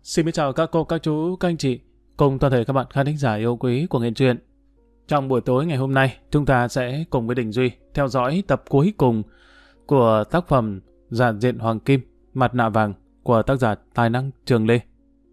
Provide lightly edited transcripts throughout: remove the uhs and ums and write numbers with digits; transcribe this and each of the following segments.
Xin chào các cô, các chú, các anh chị, cùng toàn thể các bạn khán thính giả yêu quý của Nghệ Truyện. Trong buổi tối ngày hôm nay, chúng ta sẽ cùng với Đình Duy theo dõi tập cuối cùng của tác phẩm Giản Diện Hoàng Kim, Mặt Nạ Vàng của tác giả tài năng Trường Lê.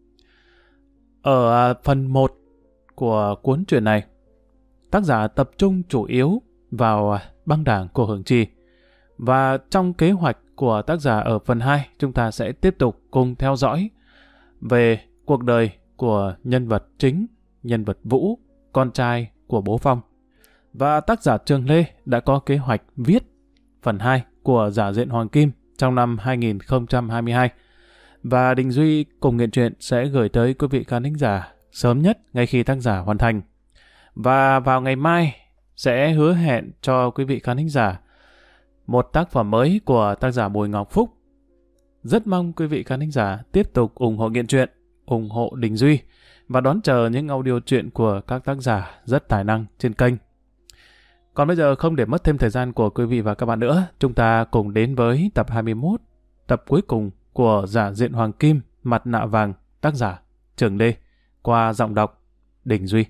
Ở phần 1 của cuốn truyện này, tác giả tập trung chủ yếu vào băng đảng của Hưởng Trì. Và trong kế hoạch của tác giả ở phần 2, chúng ta sẽ tiếp tục cùng theo dõi về cuộc đời của nhân vật chính, nhân vật Vũ, con trai của bố Phong. Và tác giả Trường Lê đã có kế hoạch viết phần 2 của Giả Diện Hoàng Kim trong năm 2022. Và Đình Duy cùng Nghệ Truyện sẽ gửi tới quý vị khán thính giả sớm nhất ngay khi tác giả hoàn thành. Và vào ngày mai sẽ hứa hẹn cho quý vị khán thính giả một tác phẩm mới của tác giả Bùi Ngọc Phúc. Rất mong quý vị khán thính giả tiếp tục ủng hộ Nghệ Truyện, ủng hộ Đình Duy và đón chờ những audio truyện của các tác giả rất tài năng trên kênh. Còn bây giờ không để mất thêm thời gian của quý vị và các bạn nữa, chúng ta cùng đến với tập 21, tập cuối cùng của Giả Diện Hoàng Kim, Mặt Nạ Vàng, tác giả Trường Lê, qua giọng đọc Đình Duy.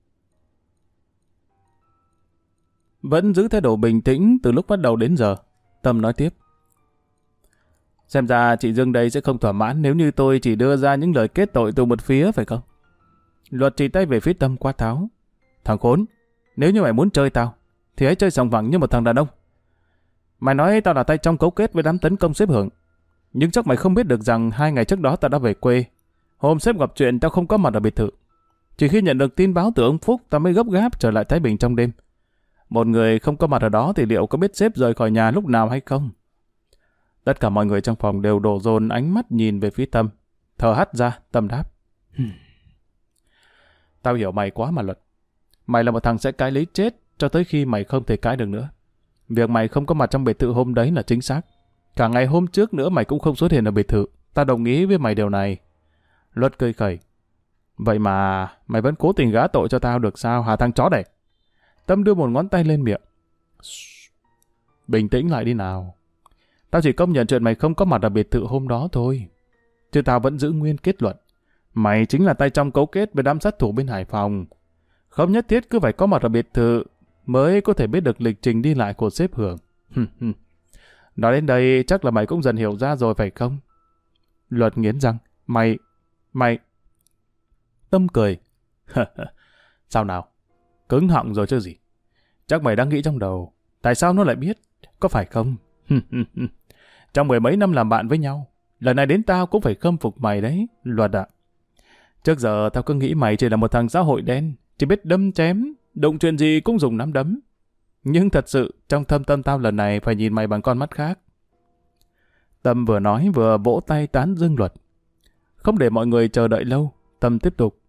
Vẫn giữ thái độ bình tĩnh từ lúc bắt đầu đến giờ, Tâm nói tiếp. Xem ra chị Dương đây sẽ không thỏa mãn nếu như tôi chỉ đưa ra những lời kết tội từ một phía, phải không? Luật chỉ tay về phía Tâm quát tháo. Thằng khốn, nếu như mày muốn chơi tao, thì hãy chơi sòng phẳng như một thằng đàn ông. Mày nói tao là tay trong cấu kết với đám tấn công sếp Hưởng. Nhưng chắc mày không biết được rằng 2 ngày trước đó tao đã về quê. Hôm sếp gặp chuyện tao không có mặt ở biệt thự. Chỉ khi nhận được tin báo từ ông Phúc tao mới gấp gáp trở lại Thái Bình trong đêm. Một người không có mặt ở đó thì liệu có biết sếp rời khỏi nhà lúc nào hay không? Tất cả mọi người trong phòng đều đổ dồn ánh mắt nhìn về phía Tâm. Thở hắt ra, Tâm đáp. Tao hiểu mày quá mà Luật. Mày là một thằng sẽ cãi lấy chết cho tới khi mày không thể cãi được nữa. Việc mày không có mặt trong biệt thự hôm đấy là chính xác. Cả ngày hôm trước nữa mày cũng không xuất hiện ở biệt thự. Tao đồng ý với mày điều này. Luật cười khẩy. Vậy mà mày vẫn cố tình gã tội cho tao được sao hả thằng chó đẻ? Tâm đưa một ngón tay lên miệng. Bình tĩnh lại đi nào. Tao chỉ công nhận chuyện mày không có mặt ở biệt thự hôm đó thôi. Chứ tao vẫn giữ nguyên kết luận. Mày chính là tay trong cấu kết với đám sát thủ bên Hải Phòng. Không nhất thiết cứ phải có mặt ở biệt thự mới có thể biết được lịch trình đi lại của sếp Hưởng. Nói đến đây chắc là mày cũng dần hiểu ra rồi phải không? Luật nghiến răng. Mày... Tâm cười. Sao nào? Cứng họng rồi chứ gì? Chắc mày đang nghĩ trong đầu. Tại sao nó lại biết? Có phải không? Trong 10 mấy năm làm bạn với nhau, lần này đến tao cũng phải khâm phục mày đấy, Luật ạ. Trước giờ tao cứ nghĩ mày chỉ là một thằng xã hội đen, chỉ biết đâm chém, đụng chuyện gì cũng dùng nắm đấm. Nhưng thật sự, trong thâm tâm tao lần này phải nhìn mày bằng con mắt khác. Tâm vừa nói vừa vỗ tay tán dương Luật. Không để mọi người chờ đợi lâu, Tâm tiếp tục.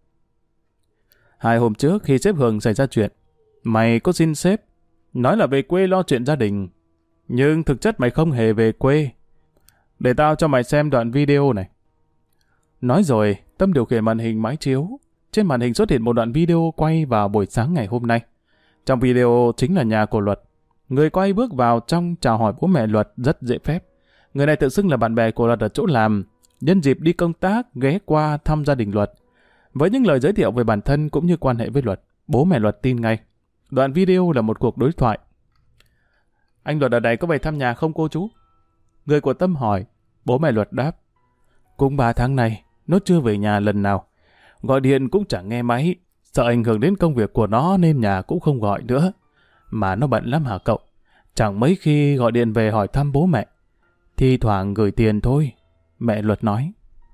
2 hôm trước khi sếp Hưởng xảy ra chuyện, mày có xin sếp, nói là về quê lo chuyện gia đình. Nhưng thực chất mày không hề về quê. Để tao cho mày xem đoạn video này. Nói rồi, Tâm điều khiển màn hình máy chiếu. Trên màn hình xuất hiện một đoạn video quay vào buổi sáng ngày hôm nay. Trong video chính là nhà của Luật. Người quay bước vào trong chào hỏi bố mẹ Luật rất dễ phép. Người này tự xưng là bạn bè của Luật ở chỗ làm. Nhân dịp đi công tác, ghé qua thăm gia đình Luật. Với những lời giới thiệu về bản thân cũng như quan hệ với Luật, bố mẹ Luật tin ngay. Đoạn video là một cuộc đối thoại. Anh Luật ở đây có về thăm nhà không cô chú? Người của Tâm hỏi. Bố mẹ Luật đáp. Cũng 3 tháng nay, nó chưa về nhà lần nào. Gọi điện cũng chẳng nghe máy. Sợ ảnh hưởng đến công việc của nó nên nhà cũng không gọi nữa. Mà nó bận lắm hả cậu? Chẳng mấy khi gọi điện về hỏi thăm bố mẹ. Thi thoảng gửi tiền thôi. Mẹ Luật nói.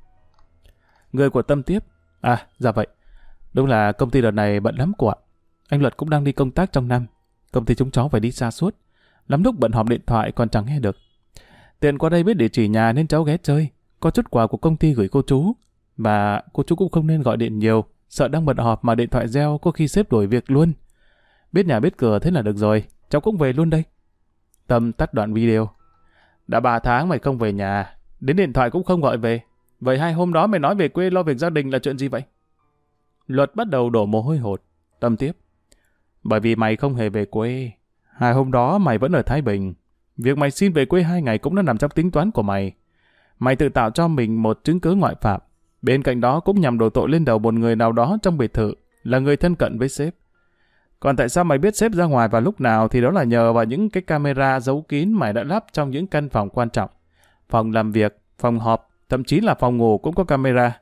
Người của Tâm tiếp. À, dạ vậy. Đúng là công ty đợt này bận lắm cô ạ. Anh Luật cũng đang đi công tác trong năm. Công ty chúng cháu phải đi xa suốt. Lắm lúc bận họp điện thoại còn chẳng nghe được. Tiện qua đây biết địa chỉ nhà nên cháu ghé chơi. Có chút quà của công ty gửi cô chú. Và cô chú cũng không nên gọi điện nhiều. Sợ đang bận họp mà điện thoại reo có khi sếp đổi việc luôn. Biết nhà biết cửa thế là được rồi. Cháu cũng về luôn đây. Tâm tắt đoạn video. Đã 3 tháng mày không về nhà. Đến điện thoại cũng không gọi về. Vậy 2 hôm đó mày nói về quê lo việc gia đình là chuyện gì vậy? Luật bắt đầu đổ mồ hôi hột. Tâm tiếp. Bởi vì mày không hề về quê. 2 hôm đó mày vẫn ở Thái Bình. Việc mày xin về quê 2 ngày cũng đã nằm trong tính toán của mày. Mày tự tạo cho mình một chứng cứ ngoại phạm. Bên cạnh đó cũng nhằm đổ tội lên đầu một người nào đó trong biệt thự, là người thân cận với sếp. Còn tại sao mày biết sếp ra ngoài vào lúc nào thì đó là nhờ vào những cái camera giấu kín mày đã lắp trong những căn phòng quan trọng. Phòng làm việc, phòng họp, thậm chí là phòng ngủ cũng có camera.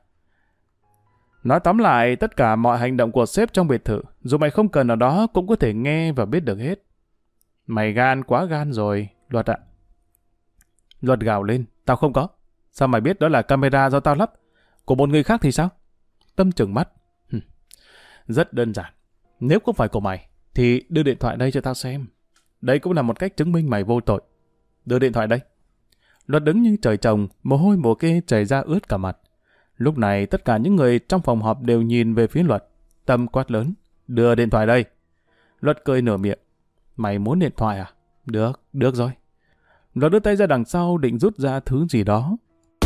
Nói tóm lại, tất cả mọi hành động của sếp trong biệt thự, dù mày không cần ở đó cũng có thể nghe và biết được hết. Mày gan quá gan rồi, Luật ạ. Luật gào lên, tao không có. Sao mày biết đó là camera do tao lắp? Của một người khác thì sao? Tâm trừng mắt. Rất đơn giản. Nếu không phải của mày, thì đưa điện thoại đây cho tao xem. Đây cũng là một cách chứng minh mày vô tội. Đưa điện thoại đây. Luật đứng như trời trồng, mồ hôi mồ kê chảy ra ướt cả mặt. Lúc này tất cả những người trong phòng họp đều nhìn về phía Luật. Tâm quát lớn. Đưa điện thoại đây. Luật cười nửa miệng. Mày muốn điện thoại à? Được rồi. Luật đưa tay ra đằng sau định rút ra thứ gì đó.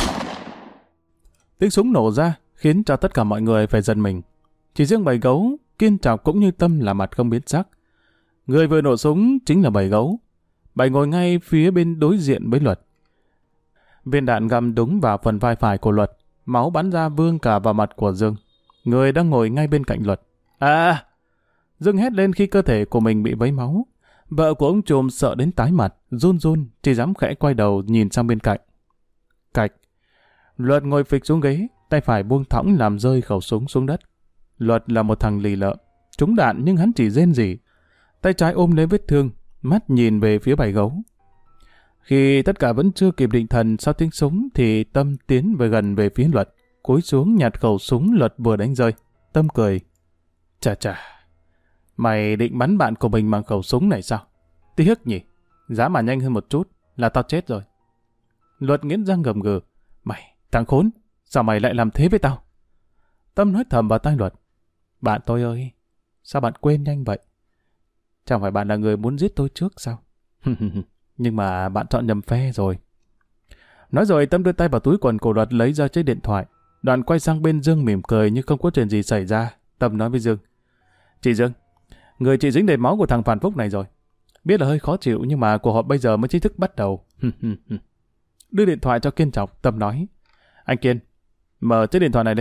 Tiếng súng nổ ra khiến cho tất cả mọi người phải giật mình. Chỉ riêng bầy gấu, Kiên Trọc cũng như Tâm là mặt không biến sắc. Người vừa nổ súng chính là bầy gấu. Bầy ngồi ngay phía bên đối diện với Luật. Viên đạn găm đúng vào phần vai phải của Luật. Máu bắn ra vương cả vào mặt của Dương, người đang ngồi ngay bên cạnh Luật. À! Dương hét lên khi cơ thể của mình bị vấy máu. Vợ của ông trùm sợ đến tái mặt, run run, chỉ dám khẽ quay đầu nhìn sang bên cạnh. Cạch. Luật ngồi phịch xuống ghế, tay phải buông thõng làm rơi khẩu súng xuống đất. Luật là một thằng lì lợm, trúng đạn nhưng hắn chỉ rên rỉ. Tay trái ôm lấy vết thương, mắt nhìn về phía bầy gấu. Khi tất cả vẫn chưa kịp định thần sau tiếng súng thì Tâm tiến về gần về phía Luật, cúi xuống nhặt khẩu súng Luật vừa đánh rơi. Tâm cười. Chà, mày định bắn bạn của mình bằng khẩu súng này sao? Tiếc nhỉ, giá mà nhanh hơn một chút là tao chết rồi. Luật nghiến răng gầm gừ. Mày, thằng khốn, sao mày lại làm thế với tao? Tâm nói thầm vào tai Luật. Bạn tôi ơi, sao bạn quên nhanh vậy? Chẳng phải bạn là người muốn giết tôi trước sao? Nhưng mà bạn chọn nhầm phe rồi. Nói rồi Tâm đưa tay vào túi quần của Luật lấy ra chiếc điện thoại. Đoạn quay sang bên Dương mỉm cười như không có chuyện gì xảy ra. Tâm nói với Dương. Chị Dương, người chị dính đầy máu của thằng phản phúc này rồi. Biết là hơi khó chịu nhưng mà cuộc họp bây giờ mới chính thức bắt đầu. Đưa điện thoại cho Kiên Trọc, Tâm nói. Anh Kiên, mở chiếc điện thoại này lên.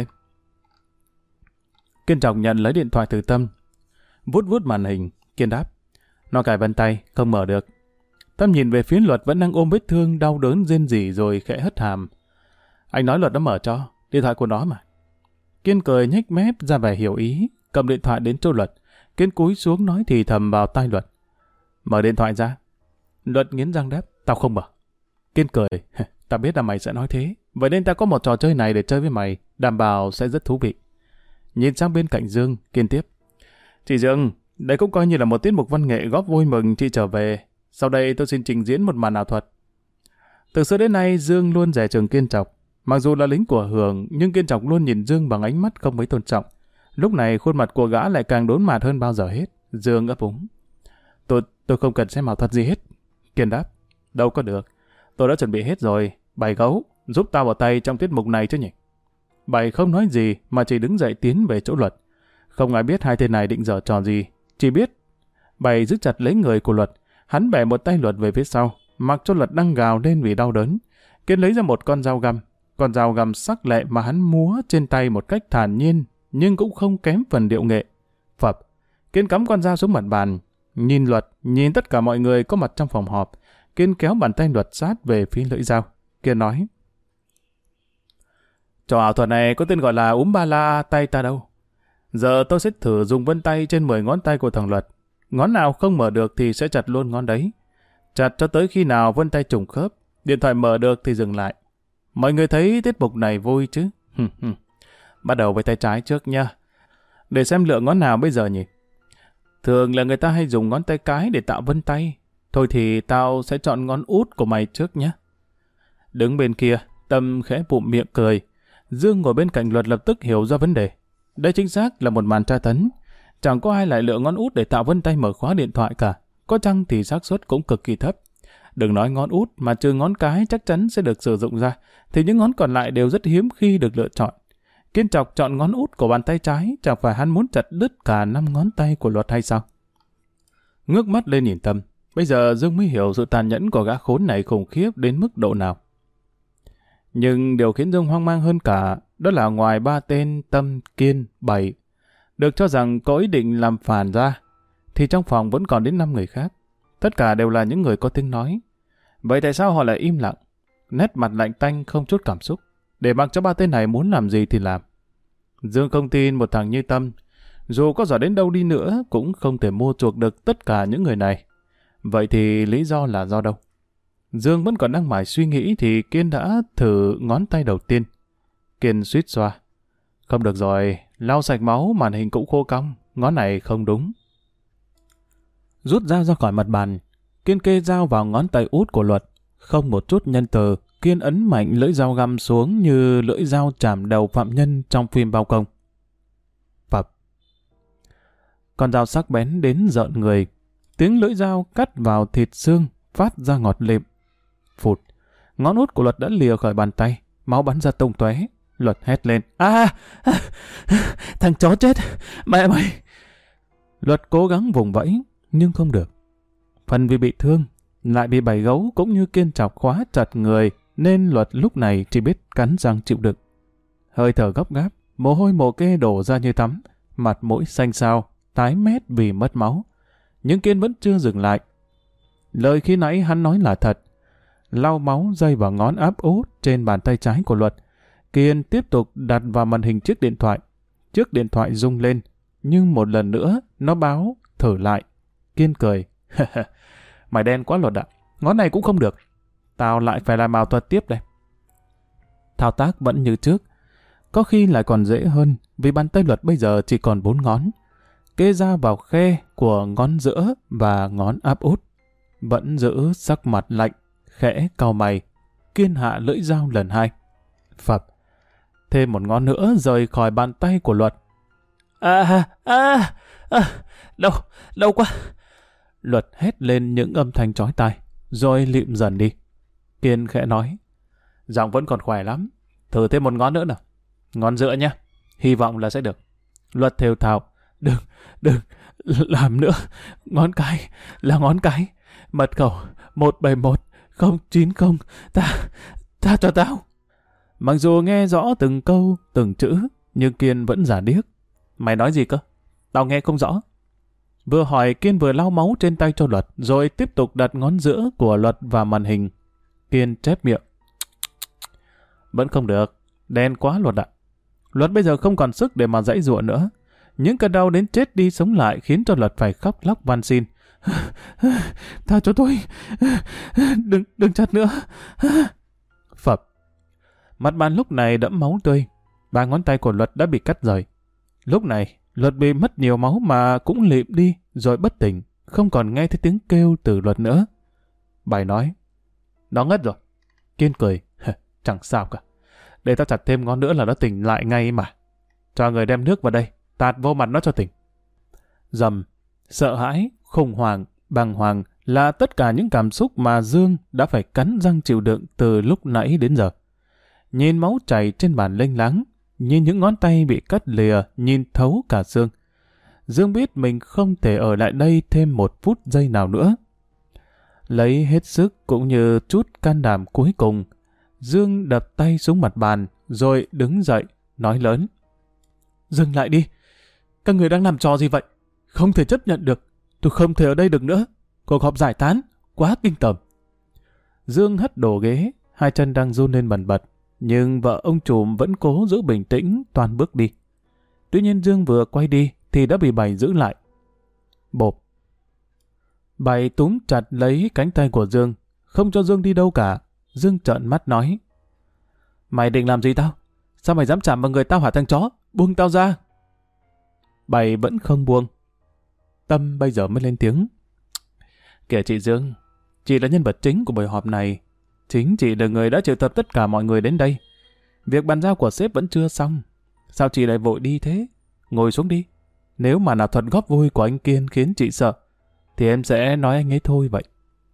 Kiên Trọc nhận lấy điện thoại từ Tâm. Vuốt màn hình, Kiên đáp. Nó cài vân tay, không mở được. Tâm nhìn về phía Luật vẫn đang ôm vết thương đau đớn rên rỉ rồi khẽ hất hàm. Anh nói Luật đã mở cho, điện thoại của nó mà. Kiên cười nhếch mép ra vẻ hiểu ý, cầm điện thoại đến chỗ Luật. Kiên cúi xuống nói thì thầm vào tai Luật. Mở điện thoại ra. Luật nghiến răng đáp, tao không mở. Kiên cười, tao biết là mày sẽ nói thế, vậy nên tao có một trò chơi này để chơi với mày, đảm bảo sẽ rất thú vị. Nhìn sang bên cạnh Dương, Kiên tiếp. Chị Dương, đây cũng coi như là một tiết mục văn nghệ góp vui mừng chị trở về. Sau đây tôi xin trình diễn một màn ảo thuật. Từ xưa đến nay Dương luôn dè chừng Kiên Trọc. Mặc dù là lính của Hường nhưng Kiên Trọc luôn nhìn Dương bằng ánh mắt không mấy tôn trọng. Lúc này khuôn mặt của gã lại càng đốn mạt hơn bao giờ hết. Dương ấp úng. Tôi không cần xem ảo thuật gì hết. Kiên đáp. Đâu có được. Tôi đã chuẩn bị hết rồi. Bày gấu, giúp tao vào tay trong tiết mục này chứ nhỉ. Bày không nói gì mà chỉ đứng dậy tiến về chỗ Luật. Không ai biết hai tên này định giở trò gì. Chỉ biết Bày giữ chặt lấy người của Luật. Hắn bẻ một tay Luật về phía sau, mặc cho Luật đang gào lên vì đau đớn. Kiên lấy ra một con dao găm sắc lẹ mà hắn múa trên tay một cách thản nhiên, nhưng cũng không kém phần điệu nghệ. Phập, Kiên cắm con dao xuống mặt bàn, nhìn Luật, nhìn tất cả mọi người có mặt trong phòng họp. Kiên kéo bàn tay Luật sát về phía lưỡi dao. Kiên nói: Trò ảo thuật này có tên gọi là Úm Ba La tay ta đâu. Giờ tôi sẽ thử dùng vân tay trên 10 ngón tay của thằng Luật. Ngón nào không mở được thì sẽ chặt luôn ngón đấy. Chặt cho tới khi nào vân tay trùng khớp, điện thoại mở được thì dừng lại. Mọi người thấy tiết mục này vui chứ? Bắt đầu với tay trái trước nha. Để xem lựa ngón nào bây giờ nhỉ? Thường là người ta hay dùng ngón tay cái để tạo vân tay. Thôi thì tao sẽ chọn ngón út của mày trước nhé. Đứng bên kia, Tâm khẽ bụm miệng cười. Dương ngồi bên cạnh Luật lập tức hiểu ra vấn đề. Đây chính xác là một màn tra tấn. Chẳng có ai lại lựa ngón út để tạo vân tay mở khóa điện thoại cả. Có chăng thì xác suất cũng cực kỳ thấp. Đừng nói ngón út mà trừ ngón cái chắc chắn sẽ được sử dụng ra, thì những ngón còn lại đều rất hiếm khi được lựa chọn. Kiên Trọc chọn ngón út của bàn tay trái, chẳng phải hắn muốn chặt đứt cả 5 ngón tay của Luật hay sao? Ngước mắt lên nhìn Tâm, bây giờ Dương mới hiểu sự tàn nhẫn của gã khốn này khủng khiếp đến mức độ nào. Nhưng điều khiến Dương hoang mang hơn cả đó là ngoài 3 tên Tâm, Kiên, Bảy, được cho rằng có ý định làm phản ra, thì trong phòng vẫn còn đến 5 người khác. Tất cả đều là những người có tiếng nói. Vậy tại sao họ lại im lặng, nét mặt lạnh tanh không chút cảm xúc, để mặc cho 3 tên này muốn làm gì thì làm? Dương không tin một thằng như Tâm, dù có giỏi đến đâu đi nữa, cũng không thể mua chuộc được tất cả những người này. Vậy thì lý do là do đâu? Dương vẫn còn đang mải suy nghĩ thì Kiên đã thử ngón tay đầu tiên. Kiên suýt xoa. Không được rồi, lau sạch máu, màn hình cũng khô cong, ngón này không đúng. Rút dao ra khỏi mặt bàn, Kiên kê dao vào ngón tay út của Luật. Không một chút nhân từ, Kiên ấn mạnh lưỡi dao găm xuống như lưỡi dao chạm đầu phạm nhân trong phim bao công. Phập. Con dao sắc bén đến rợn người. Tiếng lưỡi dao cắt vào thịt xương, phát ra ngọt lịm. Phụt. Ngón út của Luật đã lìa khỏi bàn tay, máu bắn ra tung tóe. Luật hét lên. Thằng chó chết! Mẹ mày! Luật cố gắng vùng vẫy, nhưng không được. Phần vì bị thương, lại bị bầy gấu cũng như Kiên chọc khóa chặt người, nên Luật lúc này chỉ biết cắn răng chịu đựng. Hơi thở gấp gáp, mồ hôi mồ kê đổ ra như tắm, mặt mũi xanh xao, tái mét vì mất máu. Nhưng Kiên vẫn chưa dừng lại. Lời khi nãy hắn nói là thật. Lau máu dây vào ngón áp út trên bàn tay trái của Luật. Kiên tiếp tục đặt vào màn hình chiếc điện thoại. Chiếc điện thoại rung lên, nhưng một lần nữa nó báo thử lại. Kiên cười. Mày đen quá Luật ạ. Ngón này cũng không được. Tao lại phải làm ảo thuật tiếp đây. Thao tác vẫn như trước. Có khi lại còn dễ hơn, vì bàn tay Luật bây giờ chỉ còn 4 ngón. Kê ra vào khe của ngón giữa và ngón áp út. Vẫn giữ sắc mặt lạnh, khẽ cau mày. Kiên hạ lưỡi dao lần 2. Phập. Thêm một ngón nữa rời khỏi bàn tay của Luật. Đau quá. Luật hét lên những âm thanh chói tai, rồi lịm dần đi. Kiên khẽ nói. Giọng vẫn còn khỏe lắm. Thử thêm một ngón nữa nào. Ngón giữa nhé. Hy vọng là sẽ được. Luật thều thào. Đừng làm nữa. Ngón cái là ngón cái. Mật khẩu 171090. Ta cho tao. Mặc dù nghe rõ từng câu, từng chữ, nhưng Kiên vẫn giả điếc. Mày nói gì cơ? Tao nghe không rõ. Vừa hỏi Kiên vừa lau máu trên tay cho Luật, rồi tiếp tục đặt ngón giữa của Luật vào màn hình. Kiên chép miệng. Vẫn không được. Đen quá Luật ạ. Luật bây giờ không còn sức để mà giãy giụa nữa. Những cơn đau đến chết đi sống lại khiến cho Luật phải khóc lóc van xin. Tha cho tôi. Đừng chặt nữa. Phập. Mặt bàn lúc này đẫm máu tươi. 3 ngón tay của Luật đã bị cắt rời. Lúc này, Luật bị mất nhiều máu mà cũng lịm đi, rồi bất tỉnh, không còn nghe thấy tiếng kêu từ Luật nữa. Bài nói, nó ngất rồi. Kiên cười, chẳng sao cả. Để tao chặt thêm ngón nữa là nó tỉnh lại ngay mà. Cho người đem nước vào đây, tạt vô mặt nó cho tỉnh. Dầm, sợ hãi, khủng hoảng, bàng hoàng là tất cả những cảm xúc mà Dương đã phải cắn răng chịu đựng từ lúc nãy đến giờ. Nhìn máu chảy trên bàn lênh láng, nhìn những ngón tay bị cắt lìa, nhìn thấu cả xương. Dương biết mình không thể ở lại đây thêm 1 phút giây nào nữa. Lấy hết sức cũng như chút can đảm cuối cùng, Dương đập tay xuống mặt bàn, rồi đứng dậy, nói lớn. Dừng lại đi! Các người đang làm trò gì vậy? Không thể chấp nhận được. Tôi không thể ở đây được nữa. Cuộc họp giải tán, quá kinh tởm. Dương hất đổ ghế, 2 chân đang run lên bần bật. Nhưng vợ ông trùm vẫn cố giữ bình tĩnh toan bước đi. Tuy nhiên Dương vừa quay đi thì đã bị Bảy giữ lại. Bộp. Bảy túm chặt lấy cánh tay của Dương, không cho Dương đi đâu cả. Dương trợn mắt nói. Mày định làm gì tao? Sao mày dám chạm vào người tao hả thằng chó? Buông tao ra. Bảy vẫn không buông. Tâm bây giờ mới lên tiếng. Kìa chị Dương, chị là nhân vật chính của buổi họp này. Chính chị là người đã triệu tập tất cả mọi người đến đây. Việc bàn giao của sếp vẫn chưa xong. Sao chị lại vội đi thế? Ngồi xuống đi. Nếu mà nào thuật góp vui của anh Kiên khiến chị sợ, thì em sẽ nói anh ấy thôi vậy.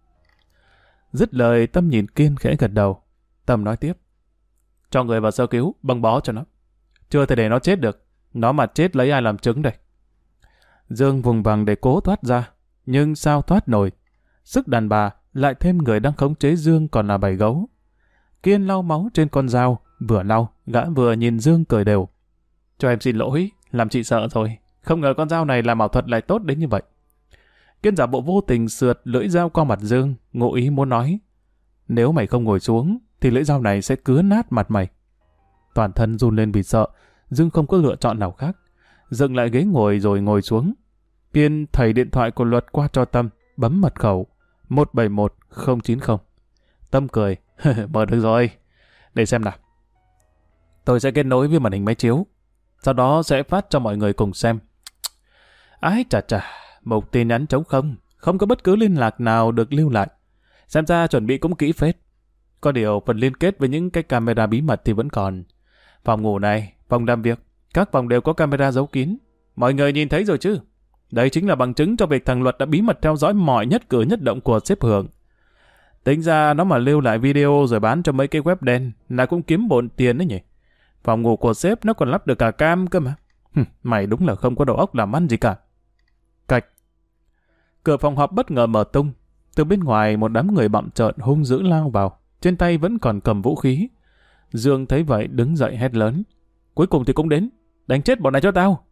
Dứt lời Tâm nhìn Kiên khẽ gật đầu. Tâm nói tiếp. Cho người vào sơ cứu, băng bó cho nó. Chưa thể để nó chết được. Nó mà chết lấy ai làm chứng đây? Dương vùng vằng để cố thoát ra. Nhưng sao thoát nổi? Sức đàn bà, lại thêm người đang khống chế Dương còn là bầy gấu. Kiên lau máu trên con dao, Vừa lau, gã vừa nhìn Dương cười đều. Cho em xin lỗi, làm chị sợ rồi. Không ngờ con dao này làm ảo thuật lại tốt đến như vậy. Kiên giả bộ vô tình sượt lưỡi dao qua mặt Dương, ngụ ý muốn nói. Nếu mày không ngồi xuống, thì lưỡi dao này sẽ cứa nát mặt mày. Toàn thân run lên vì sợ, Dương không có lựa chọn nào khác. Dựng lại ghế ngồi rồi ngồi xuống. Kiên thầy điện thoại của Luật qua cho Tâm, bấm mật khẩu 171090. Tâm cười, mở được rồi. Để xem nào. Tôi sẽ kết nối với màn hình máy chiếu. Sau đó sẽ phát cho mọi người cùng xem. Ái chà chà, một tin nhắn trống không. Không có bất cứ liên lạc nào được lưu lại. Xem ra chuẩn bị cũng kỹ phết. Có điều phần liên kết với những cái camera bí mật thì vẫn còn. Phòng ngủ này, phòng làm việc, các phòng đều có camera giấu kín. Mọi người nhìn thấy rồi chứ? Đây chính là bằng chứng cho việc thằng Luật đã bí mật theo dõi mọi nhất cử nhất động của sếp Hưởng. Tính ra nó mà lưu lại video rồi bán cho mấy cái web đen là cũng kiếm bộn tiền đấy nhỉ. Phòng ngủ của sếp nó còn lắp được cả cam cơ mà. Mày đúng là không có đầu óc làm ăn gì cả. Cạch. Cửa phòng họp bất ngờ mở tung. Từ bên ngoài một đám người bặm trợn hung dữ lao vào. Trên tay vẫn còn cầm vũ khí. Dương thấy vậy đứng dậy hét lớn. Cuối cùng thì cũng đến. Đánh chết bọn này cho tao.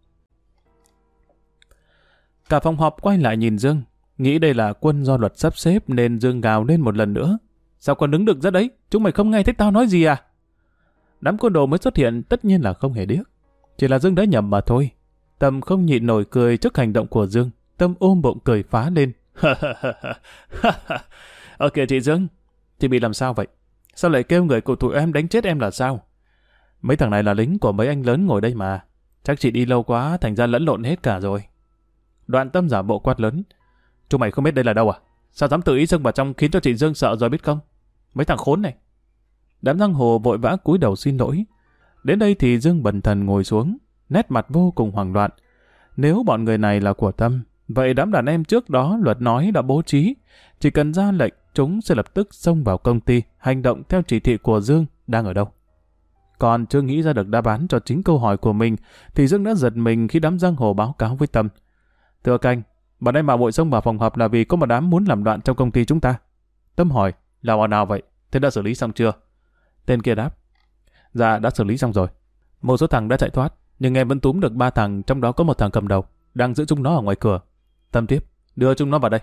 Cả phòng họp quay lại nhìn Dương. Nghĩ đây là quân do Luật sắp xếp nên Dương gào lên một lần nữa. Sao còn đứng được ra đấy? Chúng mày không nghe thấy tao nói gì à? Đám côn đồ mới xuất hiện tất nhiên là không hề điếc. Chỉ là Dương đã nhầm mà thôi. Tâm không nhịn nổi cười trước hành động của Dương. Tâm ôm bụng cười phá lên. Ok chị Dương. Chị bị làm sao vậy? Sao lại kêu người của tụi em đánh chết em là sao? Mấy thằng này là lính của mấy anh lớn ngồi đây mà. Chắc chị đi lâu quá thành ra lẫn lộn hết cả rồi. Đoạn Tâm giả bộ quát lớn. Chúng mày không biết đây là đâu à? Sao dám tự ý xông vào trong khiến cho chị Dương sợ rồi biết không? Mấy thằng khốn này. Đám giang hồ vội vã cúi đầu xin lỗi. Đến đây thì Dương bần thần ngồi xuống, nét mặt vô cùng hoảng loạn. Nếu bọn người này là của Tâm, vậy đám đàn em trước đó Luật nói đã bố trí. Chỉ cần ra lệnh, chúng sẽ lập tức xông vào công ty, hành động theo chỉ thị của Dương đang ở đâu. Còn chưa nghĩ ra được đáp án cho chính câu hỏi của mình, thì Dương đã giật mình khi đám giang hồ báo cáo với Tâm. Thưa canh, bọn em bảo vội xông vào phòng họp là vì có một đám muốn làm loạn trong công ty chúng ta. Tâm hỏi, là bọn nào vậy? Thế đã xử lý xong chưa? Tên kia đáp, dạ đã xử lý xong rồi. Một số thằng đã chạy thoát, nhưng em vẫn túm được 3 thằng, trong đó có một thằng cầm đầu, đang giữ chúng nó ở ngoài cửa. Tâm tiếp, đưa chúng nó vào đây.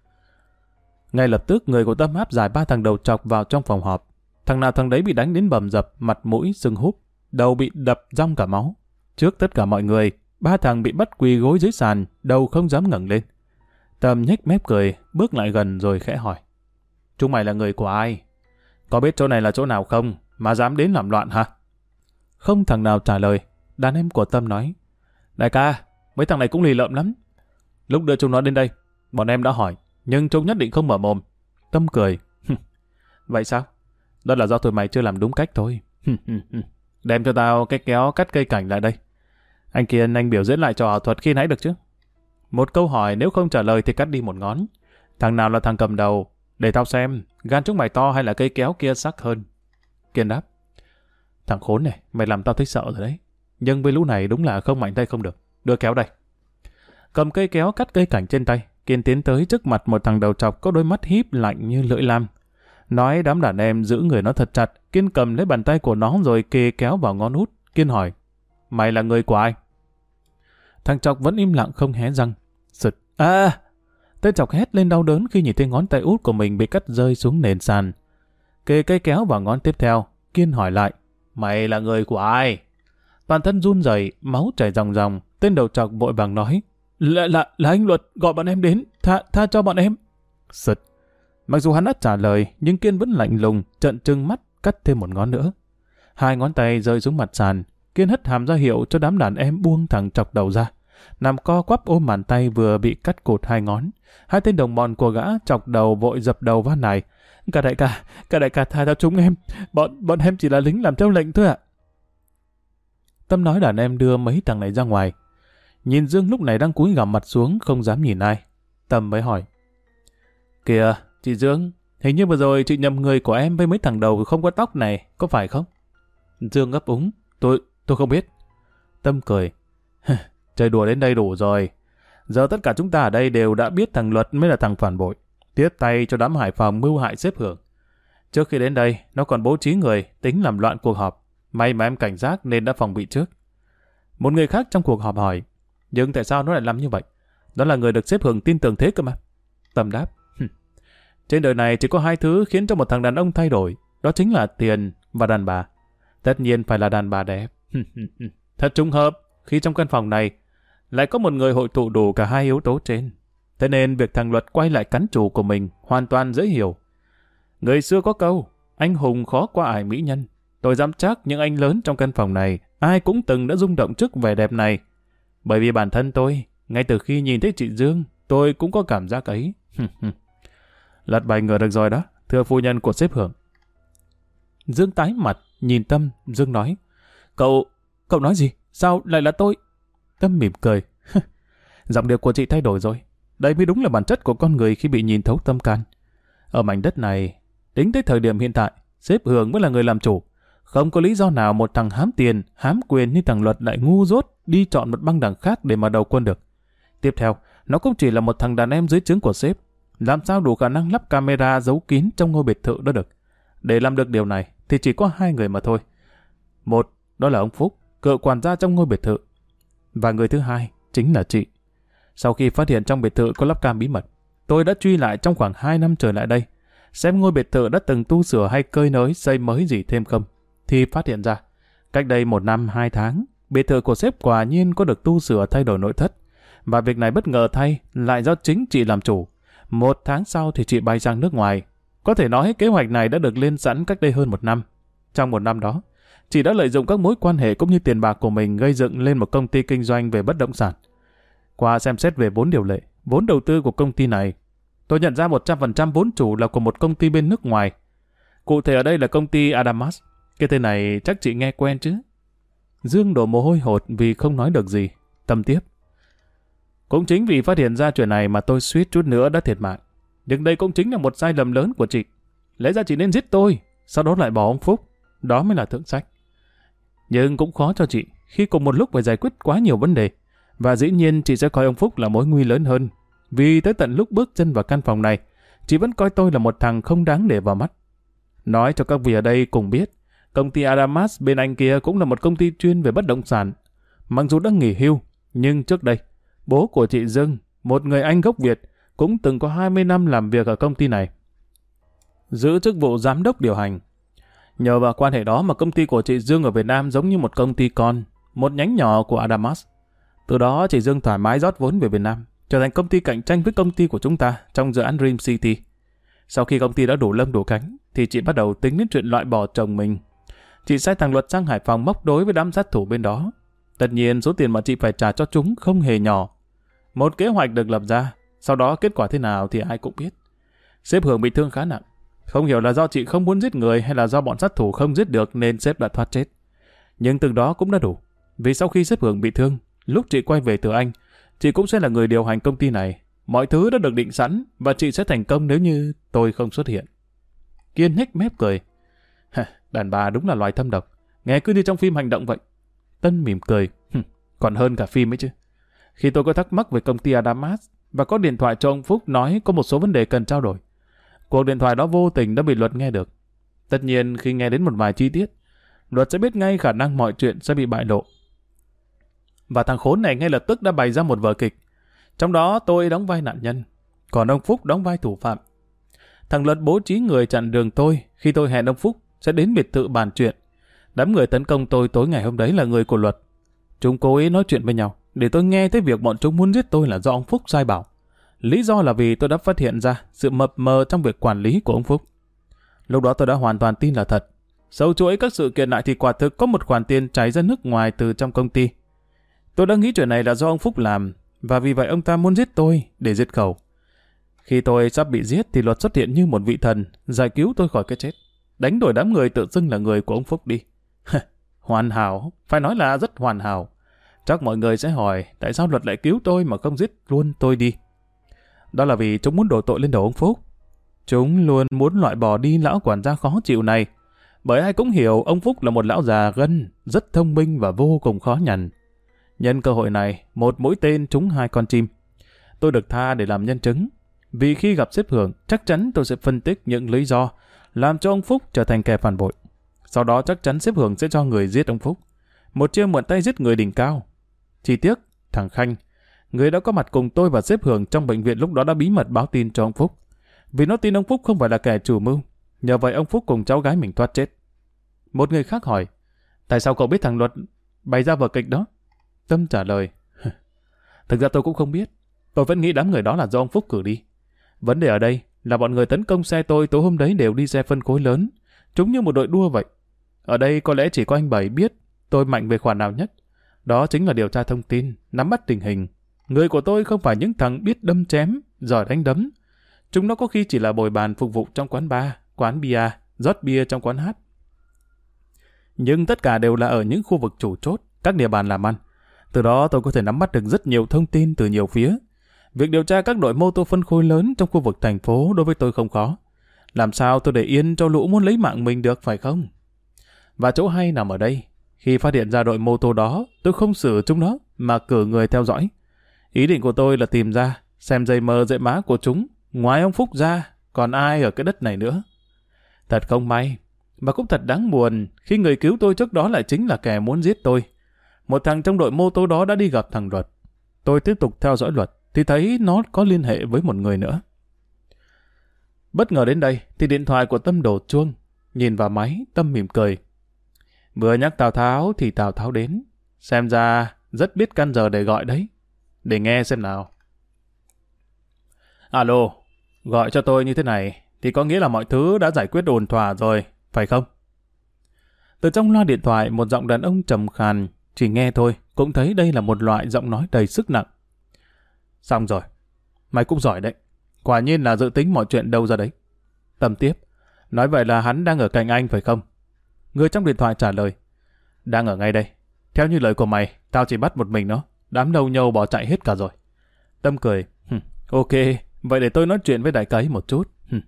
Ngay lập tức người của Tâm áp giải 3 thằng đầu trọc vào trong phòng họp. Thằng nào thằng đấy bị đánh đến bầm dập, mặt mũi sưng húp, đầu bị đập rong cả máu. Trước tất cả mọi người, 3 thằng bị bắt quỳ gối dưới sàn, đầu không dám ngẩng lên. Tâm nhếch mép cười, bước lại gần rồi khẽ hỏi. Chúng mày là người của ai? Có biết chỗ này là chỗ nào không, mà dám đến làm loạn hả? Không thằng nào trả lời. Đàn em của Tâm nói. Đại ca, mấy thằng này cũng lì lợm lắm. Lúc đưa chúng nó đến đây, bọn em đã hỏi, nhưng chúng nhất định không mở mồm. Tâm cười. Vậy sao? Đó là do tụi mày chưa làm đúng cách thôi. Đem cho tao cái kéo cắt cây cảnh lại đây. Anh Kiên, anh biểu diễn lại trò ảo thuật khi nãy được chứ? Một câu hỏi nếu không trả lời thì cắt đi một ngón. Thằng nào là thằng cầm đầu? Để tao xem, gan chúng mày to hay là cây kéo kia sắc hơn. Kiên đáp. Thằng khốn này, mày làm tao thấy sợ rồi đấy. Nhưng với lũ này đúng là không mạnh tay không được. Đưa kéo đây. Cầm cây kéo cắt cây cảnh trên tay, Kiên tiến tới trước mặt một thằng đầu trọc có đôi mắt híp lạnh như lưỡi lam. Nói đám đàn em giữ người nó thật chặt, Kiên cầm lấy bàn tay của nó rồi kê kéo vào ngón út. Kiên hỏi, mày là người của ai? Thằng trọc vẫn im lặng không hé răng. Sụt. À! Tên trọc hét lên đau đớn khi nhìn thấy ngón tay út của mình bị cắt rơi xuống nền sàn. Kê cây kéo vào ngón tiếp theo, Kiên hỏi lại, mày là người của ai? Toàn thân run rẩy, máu chảy ròng ròng. Tên đầu trọc vội vàng nói, là anh Luật, gọi bọn em đến, tha cho bọn em. Sụt. Mặc dù hắn đã trả lời, nhưng Kiên vẫn lạnh lùng, trợn trừng mắt, cắt thêm một ngón nữa. 2 ngón tay rơi xuống mặt sàn. Kiên hất hàm ra hiệu cho đám đàn em buông thằng trọc đầu ra. Nằm co quắp ôm bàn tay vừa bị cắt cụt 2 ngón. 2 tên đồng bọn của gã chọc đầu vội dập đầu van nài. Cả đại ca tha cho chúng em. Bọn em chỉ là lính làm theo lệnh thôi ạ. Tâm nói đàn em đưa mấy thằng này ra ngoài. Nhìn Dương lúc này đang cúi gằm mặt xuống, không dám nhìn ai. Tâm mới hỏi. Kìa, chị Dương, hình như vừa rồi chị nhầm người của em với mấy thằng đầu không có tóc này, có phải không? Dương ấp úng. Tôi không biết. Tâm cười. Chơi đùa đến đây đủ rồi. Giờ tất cả chúng ta ở đây đều đã biết thằng Luật mới là thằng phản bội. Tiếp tay cho đám Hải Phòng mưu hại sếp Hưởng. Trước khi đến đây, nó còn bố trí người tính làm loạn cuộc họp. May mà em cảnh giác nên đã phòng bị trước. Một người khác trong cuộc họp hỏi, nhưng tại sao nó lại làm như vậy? Đó là người được sếp Hường tin tưởng thế cơ mà. Tâm đáp, trên đời này chỉ có hai thứ khiến cho một thằng đàn ông thay đổi, đó chính là tiền và đàn bà. Tất nhiên phải là đàn bà đẹp. Thật trùng hợp, khi trong căn phòng này lại có một người hội tụ đủ cả hai yếu tố trên. Thế nên việc thằng Luật quay lại cắn chủ của mình hoàn toàn dễ hiểu. Người xưa có câu, anh hùng khó qua ải mỹ nhân. Tôi dám chắc những anh lớn trong căn phòng này ai cũng từng đã rung động trước vẻ đẹp này. Bởi vì bản thân tôi, ngay từ khi nhìn thấy chị Dương, tôi cũng có cảm giác ấy. Lật bài ngờ được rồi đó, thưa phu nhân của sếp Hưởng. Dương tái mặt, nhìn Tâm, Dương nói, Cậu nói gì? Sao lại là tôi? Tâm mỉm cười. Giọng điệu của chị thay đổi rồi. Đây mới đúng là bản chất của con người khi bị nhìn thấu tâm can. Ở mảnh đất này, tính tới thời điểm hiện tại, sếp Hưởng mới là người làm chủ. Không có lý do nào một thằng hám tiền, hám quyền như thằng Luật lại ngu dốt đi chọn một băng đảng khác để mà đầu quân được. Tiếp theo, nó cũng chỉ là một thằng đàn em dưới trướng của sếp. Làm sao đủ khả năng lắp camera giấu kín trong ngôi biệt thự đó được? Để làm được điều này thì chỉ có hai người mà thôi. Một, đó là ông Phúc, cựu quản gia trong ngôi biệt thự. Và người thứ hai chính là chị. Sau khi phát hiện trong biệt thự có lắp cam bí mật, tôi đã truy lại trong khoảng 2 năm trở lại đây, xem ngôi biệt thự đã từng tu sửa hay cơi nới xây mới gì thêm không. Thì phát hiện ra, cách đây 1 năm 2 tháng, biệt thự của sếp quả nhiên có được tu sửa thay đổi nội thất. Và việc này bất ngờ thay lại do chính chị làm chủ. 1 tháng sau thì chị bay sang nước ngoài. Có thể nói kế hoạch này đã được lên sẵn cách đây hơn 1 năm. Trong 1 năm đó, chị đã lợi dụng các mối quan hệ cũng như tiền bạc của mình gây dựng lên một công ty kinh doanh về bất động sản. Qua xem xét về vốn điều lệ, vốn đầu tư của công ty này, tôi nhận ra 100% vốn chủ là của một công ty bên nước ngoài. Cụ thể ở đây là công ty Adamas. Cái tên này chắc chị nghe quen chứ? Dương đổ mồ hôi hột vì không nói được gì. Tâm tiếp. Cũng chính vì phát hiện ra chuyện này mà tôi suýt chút nữa đã thiệt mạng. Nhưng đây cũng chính là một sai lầm lớn của chị. Lẽ ra chị nên giết tôi, sau đó lại bỏ ông Phúc. Đó mới là thượng sách. Nhưng cũng khó cho chị khi cùng một lúc phải giải quyết quá nhiều vấn đề. Và dĩ nhiên chị sẽ coi ông Phúc là mối nguy lớn hơn. Vì tới tận lúc bước chân vào căn phòng này, chị vẫn coi tôi là một thằng không đáng để vào mắt. Nói cho các vị ở đây cùng biết, công ty Adamas bên anh kia cũng là một công ty chuyên về bất động sản. Mặc dù đã nghỉ hưu, nhưng trước đây, bố của chị Dương, một người Anh gốc Việt, cũng từng có 20 năm làm việc ở công ty này, giữ chức vụ giám đốc điều hành. Nhờ vào quan hệ đó mà công ty của chị Dương ở Việt Nam giống như một công ty con, một nhánh nhỏ của Adamas. Từ đó chị Dương thoải mái rót vốn về Việt Nam, trở thành công ty cạnh tranh với công ty của chúng ta trong dự án Dream City. Sau khi công ty đã đủ lông đủ cánh, thì chị bắt đầu tính đến chuyện loại bỏ chồng mình. Chị sai thằng Luật sang Hải Phòng móc đối với đám sát thủ bên đó. Tất nhiên số tiền mà chị phải trả cho chúng không hề nhỏ. Một kế hoạch được lập ra, sau đó kết quả thế nào thì ai cũng biết. Sếp Hưởng bị thương khá nặng. Không hiểu là do chị không muốn giết người hay là do bọn sát thủ không giết được nên sếp đã thoát chết. Nhưng từng đó cũng đã đủ. Vì sau khi sếp Hưởng bị thương, lúc chị quay về từ Anh, chị cũng sẽ là người điều hành công ty này. Mọi thứ đã được định sẵn và chị sẽ thành công nếu như tôi không xuất hiện. Kiên nhếch mép cười. Đàn bà đúng là loài thâm độc. Nghe cứ như trong phim hành động vậy. Tân mỉm cười. Còn hơn cả phim ấy chứ. Khi tôi có thắc mắc về công ty Adamas và có điện thoại cho ông Phúc nói có một số vấn đề cần trao đổi, cuộc điện thoại đó vô tình đã bị Luật nghe được. Tất nhiên khi nghe đến một vài chi tiết, Luật sẽ biết ngay khả năng mọi chuyện sẽ bị bại lộ. Và thằng khốn này ngay lập tức đã bày ra một vở kịch. Trong đó tôi đóng vai nạn nhân, còn ông Phúc đóng vai thủ phạm. Thằng Luật bố trí người chặn đường tôi khi tôi hẹn ông Phúc sẽ đến biệt thự bàn chuyện. Đám người tấn công tôi tối ngày hôm đấy là người của Luật. Chúng cố ý nói chuyện với nhau để tôi nghe thấy việc bọn chúng muốn giết tôi là do ông Phúc sai bảo. Lý do là vì tôi đã phát hiện ra sự mập mờ trong việc quản lý của ông Phúc. Lúc đó tôi đã hoàn toàn tin là thật. Sâu chuỗi các sự kiện lại thì quả thực có một khoản tiền chảy ra nước ngoài từ trong công ty. Tôi đã nghĩ chuyện này là do ông Phúc làm, và vì vậy ông ta muốn giết tôi để diệt khẩu. Khi tôi sắp bị giết thì Luật xuất hiện như một vị thần, giải cứu tôi khỏi cái chết, đánh đuổi đám người tự xưng là người của ông Phúc đi. Hoàn hảo, phải nói là rất hoàn hảo. Chắc mọi người sẽ hỏi tại sao Luật lại cứu tôi mà không giết luôn tôi đi. Đó là vì chúng muốn đổ tội lên đầu ông Phúc. Chúng luôn muốn loại bỏ đi lão quản gia khó chịu này, bởi ai cũng hiểu ông Phúc là một lão già gân, rất thông minh và vô cùng khó nhằn. Nhân cơ hội này, một mũi tên trúng 2 con chim. Tôi được tha để làm nhân chứng, vì khi gặp sếp Hưởng, chắc chắn tôi sẽ phân tích những lý do làm cho ông Phúc trở thành kẻ phản bội. Sau đó chắc chắn sếp Hường sẽ cho người giết ông Phúc. Một chiêu mượn tay giết người đỉnh cao. Chỉ tiếc, thằng Khanh, người đã có mặt cùng tôi và sếp Hường trong bệnh viện lúc đó đã bí mật báo tin cho ông Phúc. Vì nó tin ông Phúc không phải là kẻ chủ mưu. Nhờ vậy ông Phúc cùng cháu gái mình thoát chết. Một người khác hỏi, tại sao cậu biết thằng Luật bày ra vở kịch đó? Tâm trả lời, thực ra tôi cũng không biết. Tôi vẫn nghĩ đám người đó là do ông Phúc cử đi. Vấn đề ở đây là bọn người tấn công xe tôi tối hôm đấy đều đi xe phân khối lớn. Chúng như một đội đua vậy. Ở đây có lẽ chỉ có anh Bảy biết tôi mạnh về khoản nào nhất. Đó chính là điều tra thông tin, nắm bắt tình hình. Người của tôi không phải những thằng biết đâm chém, giỏi đánh đấm. Chúng nó có khi chỉ là bồi bàn phục vụ trong quán bar, quán bia, rót bia trong quán hát. Nhưng tất cả đều là ở những khu vực chủ chốt, các địa bàn làm ăn. Từ đó tôi có thể nắm bắt được rất nhiều thông tin từ nhiều phía. Việc điều tra các đội mô tô phân khối lớn trong khu vực thành phố đối với tôi không khó. Làm sao tôi để yên cho lũ muốn lấy mạng mình được, phải không? Và chỗ hay nằm ở đây. Khi phát hiện ra đội mô tô đó, tôi không xử chúng nó, mà cử người theo dõi. Ý định của tôi là tìm ra, xem dây mờ dây má của chúng, ngoài ông Phúc ra, còn ai ở cái đất này nữa. Thật không may, mà cũng thật đáng buồn khi người cứu tôi trước đó lại chính là kẻ muốn giết tôi. Một thằng trong đội mô tô đó đã đi gặp thằng Luật. Tôi tiếp tục theo dõi Luật, thì thấy nó có liên hệ với một người nữa. Bất ngờ đến đây, thì điện thoại của Tâm đổ chuông. Nhìn vào máy, Tâm mỉm cười. Vừa nhắc Tào Tháo thì Tào Tháo đến. Xem ra rất biết căn giờ để gọi đấy. Để nghe xem nào. Alo, gọi cho tôi như thế này thì có nghĩa là mọi thứ đã giải quyết ổn thỏa rồi, phải không? Từ trong loa điện thoại, một giọng đàn ông trầm khàn, chỉ nghe thôi cũng thấy đây là một loại giọng nói đầy sức nặng. Xong rồi, mày cũng giỏi đấy. Quả nhiên là dự tính mọi chuyện đâu ra đấy. Tâm tiếp, nói vậy là hắn đang ở cạnh anh phải không? Người trong điện thoại trả lời, đang ở ngay đây. Theo như lời của mày, tao chỉ bắt một mình nó. Đám đầu nhâu bỏ chạy hết cả rồi. Tâm cười, ok, vậy để tôi nói chuyện với đại ca ấy một chút.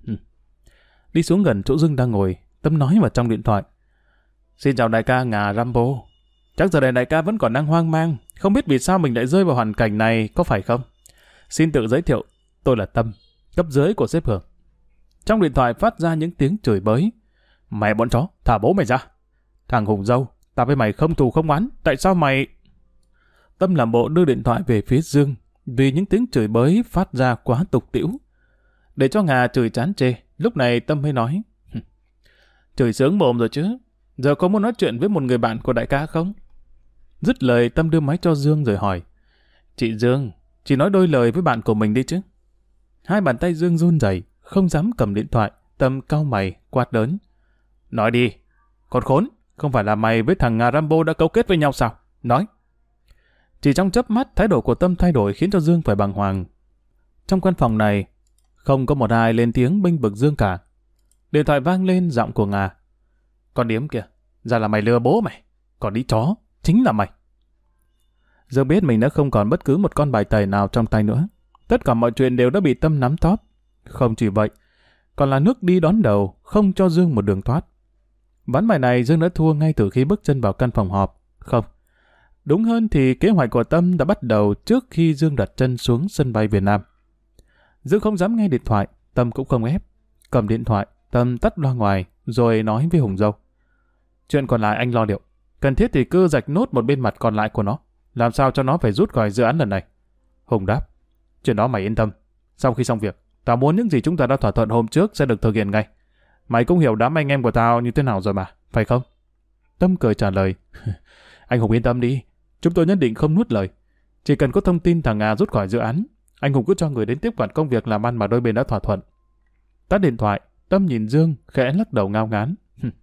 Đi xuống gần chỗ Dương đang ngồi, Tâm nói vào trong điện thoại. Xin chào đại ca Ngà Rambo. Chắc giờ này đại ca vẫn còn đang hoang mang, không biết vì sao mình lại rơi vào hoàn cảnh này, có phải không? Xin tự giới thiệu, tôi là Tâm, cấp dưới của sếp Hường. Trong điện thoại phát ra những tiếng chửi bới. Mày bọn chó, thả bố mày ra. Thằng Hùng Dâu, tao với mày không thù không oán, tại sao mày... Tâm làm bộ đưa điện thoại về phía Dương, vì những tiếng chửi bới phát ra quá tục tĩu. Để cho Ngà chửi chán chê, lúc này Tâm mới nói. Chửi sướng mồm rồi chứ, giờ có muốn nói chuyện với một người bạn của đại ca không? Dứt lời, Tâm đưa máy cho Dương rồi hỏi. Chị Dương, chị nói đôi lời với bạn của mình đi chứ. Hai bàn tay Dương run rẩy, không dám cầm điện thoại. Tâm cau mày, quát lớn. Nói đi, con khốn, không phải là mày với thằng Ngà Rambo đã cấu kết với nhau sao? Nói. Chỉ trong chớp mắt, thái độ của Tâm thay đổi khiến cho Dương phải bàng hoàng. Trong căn phòng này, không có một ai lên tiếng bênh vực Dương cả. Điện thoại vang lên, giọng của Ngà. Con điếm kìa, ra là mày lừa bố mày. Còn đi chó, chính là mày. Dương biết mình đã không còn bất cứ một con bài tẩy nào trong tay nữa. Tất cả mọi chuyện đều đã bị Tâm nắm tóp. Không chỉ vậy, còn là nước đi đón đầu, không cho Dương một đường thoát. Ván bài này Dương đã thua ngay từ khi bước chân vào căn phòng họp. Không, đúng hơn thì kế hoạch của Tâm đã bắt đầu trước khi Dương đặt chân xuống sân bay Việt Nam. Dương không dám nghe điện thoại, Tâm cũng không ép. Cầm điện thoại, Tâm tắt loa ngoài, rồi nói với Hùng Dâu. Chuyện còn lại anh lo liệu. Cần thiết thì cứ rạch nốt một bên mặt còn lại của nó. Làm sao cho nó phải rút khỏi dự án lần này. Hùng đáp. Chuyện đó mày yên tâm. Sau khi xong việc, tao muốn những gì chúng ta đã thỏa thuận hôm trước sẽ được thực hiện ngay. Mày cũng hiểu đám anh em của tao như thế nào rồi mà, phải không? Tâm cười trả lời. Anh Hùng yên tâm đi. Chúng tôi nhất định không nuốt lời. Chỉ cần có thông tin thằng Nga rút khỏi dự án, anh Hùng cứ cho người đến tiếp quản công việc làm ăn mà đôi bên đã thỏa thuận. Tắt điện thoại, Tâm nhìn Dương, khẽ lắc đầu ngao ngán.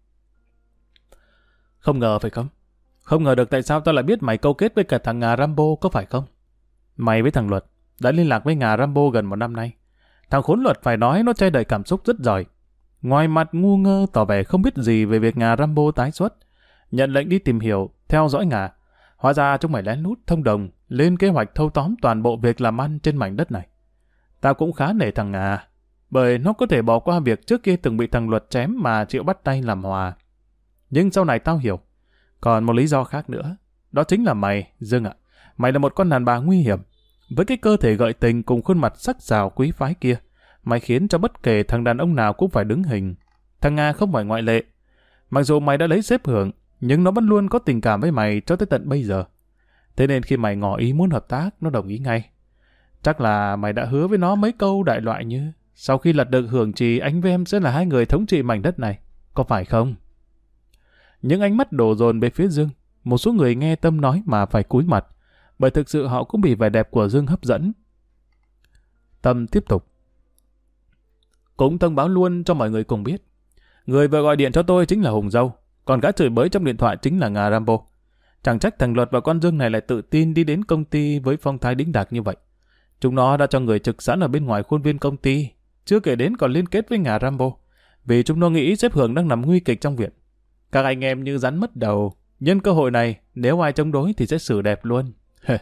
Không ngờ phải không? Không ngờ được tại sao tao lại biết mày câu kết với cả thằng Ngà Rambo, có phải không? Mày với thằng Luật đã liên lạc với Ngà Rambo gần 1 năm nay. Thằng khốn Luật phải nói nó che đầy cảm xúc rất giỏi. Ngoài mặt ngu ngơ tỏ vẻ không biết gì về việc Ngà Rambo tái xuất. Nhận lệnh đi tìm hiểu, theo dõi Ngà. Hóa ra chúng mày lén lút thông đồng, lên kế hoạch thâu tóm toàn bộ việc làm ăn trên mảnh đất này. Tao cũng khá nể thằng Ngà, bởi nó có thể bỏ qua việc trước kia từng bị thằng Luật chém mà chịu bắt tay làm hòa. Nhưng sau này tao hiểu, còn một lý do khác nữa. Đó chính là mày, Dương ạ. Mày là một con đàn bà nguy hiểm. Với cái cơ thể gợi tình cùng khuôn mặt sắc sảo quý phái kia, mày khiến cho bất kể thằng đàn ông nào cũng phải đứng hình. Thằng Nga không phải ngoại lệ. Mặc dù mày đã lấy sếp Hưởng, nhưng nó vẫn luôn có tình cảm với mày cho tới tận bây giờ. Thế nên khi mày ngỏ ý muốn hợp tác, nó đồng ý ngay. Chắc là mày đã hứa với nó mấy câu đại loại như sau khi lật được Hưởng Trì, anh với em sẽ là hai người thống trị mảnh đất này. Có phải không? Những ánh mắt đổ dồn về phía Dương. Một số người nghe Tâm nói mà phải cúi mặt, bởi thực sự họ cũng bị vẻ đẹp của Dương hấp dẫn. Tâm tiếp tục. Cũng thông báo luôn cho mọi người cùng biết. Người vừa gọi điện cho tôi chính là Hùng Dâu, còn gã chửi bới trong điện thoại chính là Ngà Rambo. Chẳng trách thằng Luật và con Dương này lại tự tin đi đến công ty với phong thái đĩnh đạc như vậy. Chúng nó đã cho người trực sẵn ở bên ngoài khuôn viên công ty, chưa kể đến còn liên kết với Ngà Rambo, vì chúng nó nghĩ sếp Hưởng đang nằm nguy kịch trong viện. Các anh em như rắn mất đầu, nhân cơ hội này, nếu ai chống đối thì sẽ xử đẹp luôn.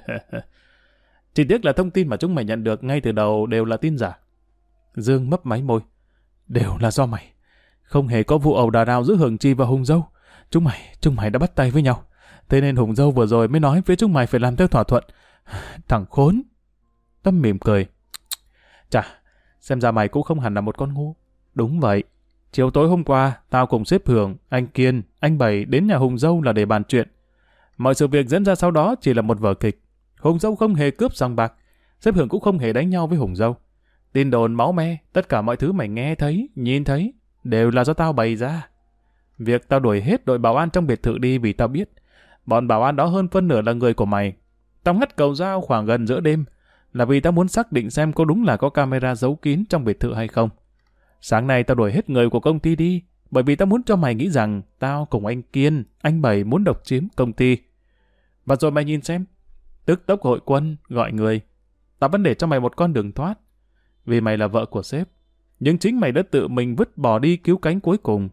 Chỉ tiếc là thông tin mà chúng mày nhận được ngay từ đầu đều là tin giả. Dương mấp máy môi. Đều là do mày. Không hề có vụ ẩu đả nào giữa Hưởng Trì và Hùng Dâu. Chúng mày đã bắt tay với nhau. Thế nên Hùng Dâu vừa rồi mới nói với chúng mày phải làm theo thỏa thuận. Thằng khốn. Tâm mỉm cười. Chà, xem ra mày cũng không hẳn là một con ngu. Đúng vậy. Chiều tối hôm qua, tao cùng sếp Hưởng, anh Kiên, anh Bảy đến nhà Hùng Dâu là để bàn chuyện. Mọi sự việc diễn ra sau đó chỉ là một vở kịch. Hùng Dâu không hề cướp sòng bạc. Sếp Hưởng cũng không hề đánh nhau với Hùng Dâu. Tin đồn máu me, tất cả mọi thứ mày nghe thấy, nhìn thấy, đều là do tao bày ra. Việc tao đuổi hết đội bảo an trong biệt thự đi vì tao biết bọn bảo an đó hơn phân nửa là người của mày. Tao ngắt cầu dao khoảng gần giữa đêm là vì tao muốn xác định xem có đúng là có camera giấu kín trong biệt thự hay không. Sáng nay tao đuổi hết người của công ty đi bởi vì tao muốn cho mày nghĩ rằng tao cùng anh Kiên, anh Bảy muốn độc chiếm công ty. Và rồi mày nhìn xem, tức tốc hội quân gọi người. Tao vẫn để cho mày một con đường thoát vì mày là vợ của sếp. Nhưng chính mày đã tự mình vứt bỏ đi cứu cánh cuối cùng.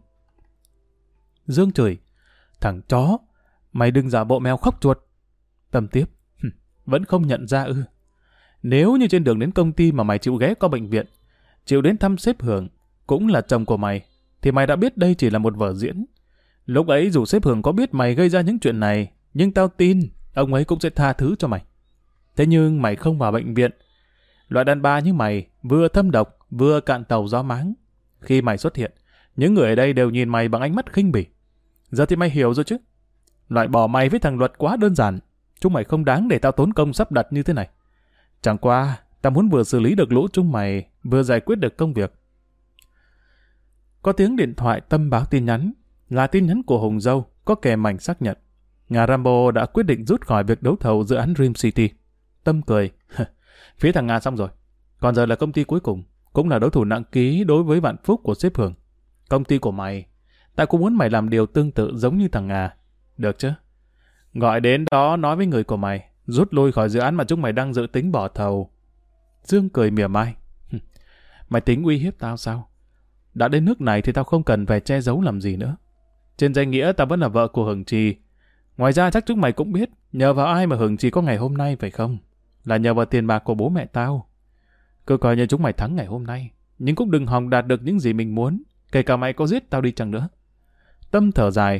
Dương chửi. Thằng chó, mày đừng giả bộ mèo khóc chuột. Tâm tiếp. Vẫn không nhận ra ư? Nếu như trên đường đến công ty mà mày chịu ghé qua bệnh viện, chịu đến thăm sếp Hưởng, cũng là chồng của mày, thì mày đã biết đây chỉ là một vở diễn. Lúc ấy dù sếp Hưởng có biết mày gây ra những chuyện này, nhưng tao tin ông ấy cũng sẽ tha thứ cho mày. Thế nhưng mày không vào bệnh viện. Loại đàn bà như mày vừa thâm độc vừa cạn tàu gió máng. Khi mày xuất hiện, những người ở đây đều nhìn mày bằng ánh mắt khinh bỉ. Giờ thì mày hiểu rồi chứ. Loại bỏ mày với thằng Luật quá đơn giản. Chúng mày không đáng để tao tốn công sắp đặt như thế này. Chẳng qua, tao muốn vừa xử lý được lũ chúng mày, vừa giải quyết được công việc. Có tiếng điện thoại Tâm báo tin nhắn. Là tin nhắn của Hùng Dâu, có kèm mảnh xác nhận. Ngà Rambo đã quyết định rút khỏi việc đấu thầu dự án Dream City. Tâm cười. Phía thằng Nga xong rồi. Còn giờ là công ty cuối cùng, cũng là đối thủ nặng ký đối với Vạn Phúc của sếp Hưởng. Công ty của mày, tao cũng muốn mày làm điều tương tự giống như thằng Nga. Được chứ? Gọi đến đó nói với người của mày, rút lui khỏi dự án mà chúng mày đang dự tính bỏ thầu. Dương cười mỉa mai. Mày tính uy hiếp tao sao? Đã đến nước này thì tao không cần phải che giấu làm gì nữa. Trên danh nghĩa tao vẫn là vợ của Hưởng Trì. Ngoài ra chắc chúng mày cũng biết nhờ vào ai mà Hưởng Trì có ngày hôm nay phải không? Là nhờ vào tiền bạc của bố mẹ tao. Cứ coi như chúng mày thắng ngày hôm nay, nhưng cũng đừng hòng đạt được những gì mình muốn, kể cả mày có giết tao đi chăng nữa. Tâm thở dài.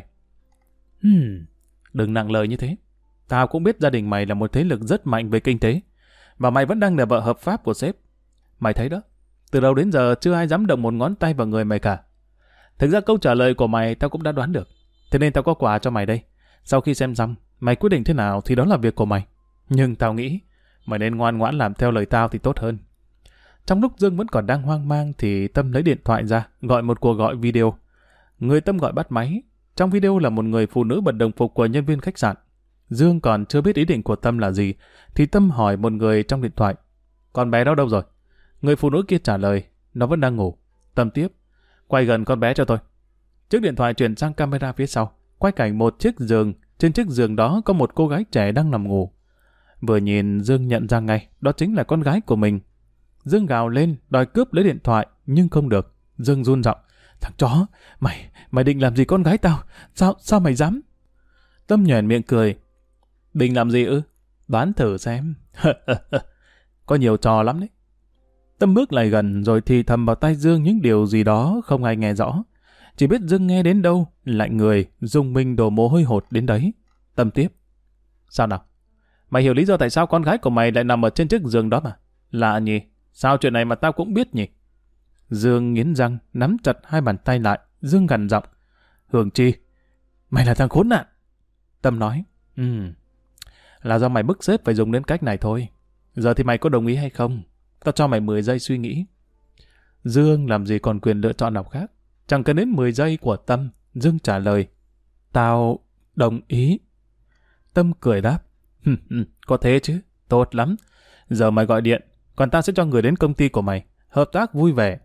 Đừng nặng lời như thế. Tao cũng biết gia đình mày là một thế lực rất mạnh về kinh tế, và mày vẫn đang là vợ hợp pháp của sếp. Mày thấy đó, từ đầu đến giờ chưa ai dám động một ngón tay vào người mày cả. Thực ra câu trả lời của mày tao cũng đã đoán được, thế nên tao có quà cho mày đây. Sau khi xem xong, mày quyết định thế nào thì đó là việc của mày. Nhưng tao nghĩ mày nên ngoan ngoãn làm theo lời tao thì tốt hơn. Trong lúc Dương vẫn còn đang hoang mang thì Tâm lấy điện thoại ra, gọi một cuộc gọi video. Người Tâm gọi bắt máy. Trong video là một người phụ nữ bận đồng phục của nhân viên khách sạn. Dương còn chưa biết ý định của Tâm là gì, thì Tâm hỏi một người trong điện thoại. Con bé đó đâu rồi? Người phụ nữ kia trả lời, nó vẫn đang ngủ. Tâm tiếp, quay gần con bé cho tôi. Chiếc điện thoại chuyển sang camera phía sau, quay cảnh một chiếc giường. Trên chiếc giường đó có một cô gái trẻ đang nằm ngủ. Vừa nhìn Dương nhận ra ngay, đó chính là con gái của mình. Dương gào lên, đòi cướp lấy điện thoại, nhưng không được. Dương run giọng, thằng chó, mày định làm gì con gái tao? Sao mày dám? Tâm nhoẻn miệng cười. Định làm gì ư? Đoán thử xem. Có nhiều trò lắm đấy. Tâm bước lại gần rồi thì thầm vào tai Dương những điều gì đó không ai nghe rõ. Chỉ biết Dương nghe đến đâu, lạnh người, rùng mình đổ mồ hôi hột đến đấy. Tâm tiếp. Sao nào? Mày hiểu lý do tại sao con gái của mày lại nằm ở trên chiếc giường đó mà? Lạ nhỉ? Sao chuyện này mà tao cũng biết nhỉ? Dương nghiến răng, nắm chặt hai bàn tay lại. Dương gằn giọng. Hường chi, mày là thằng khốn nạn. Tâm nói, là do mày bức sếp phải dùng đến cách này thôi. Giờ thì mày có đồng ý hay không? Tao cho mày 10 giây suy nghĩ. Dương làm gì còn quyền lựa chọn nào khác. Chẳng cần đến 10 giây của Tâm, Dương trả lời, tao đồng ý. Tâm cười đáp, có thế chứ, tốt lắm. Giờ mày gọi điện, còn tao sẽ cho người đến công ty của mày. Hợp tác vui vẻ.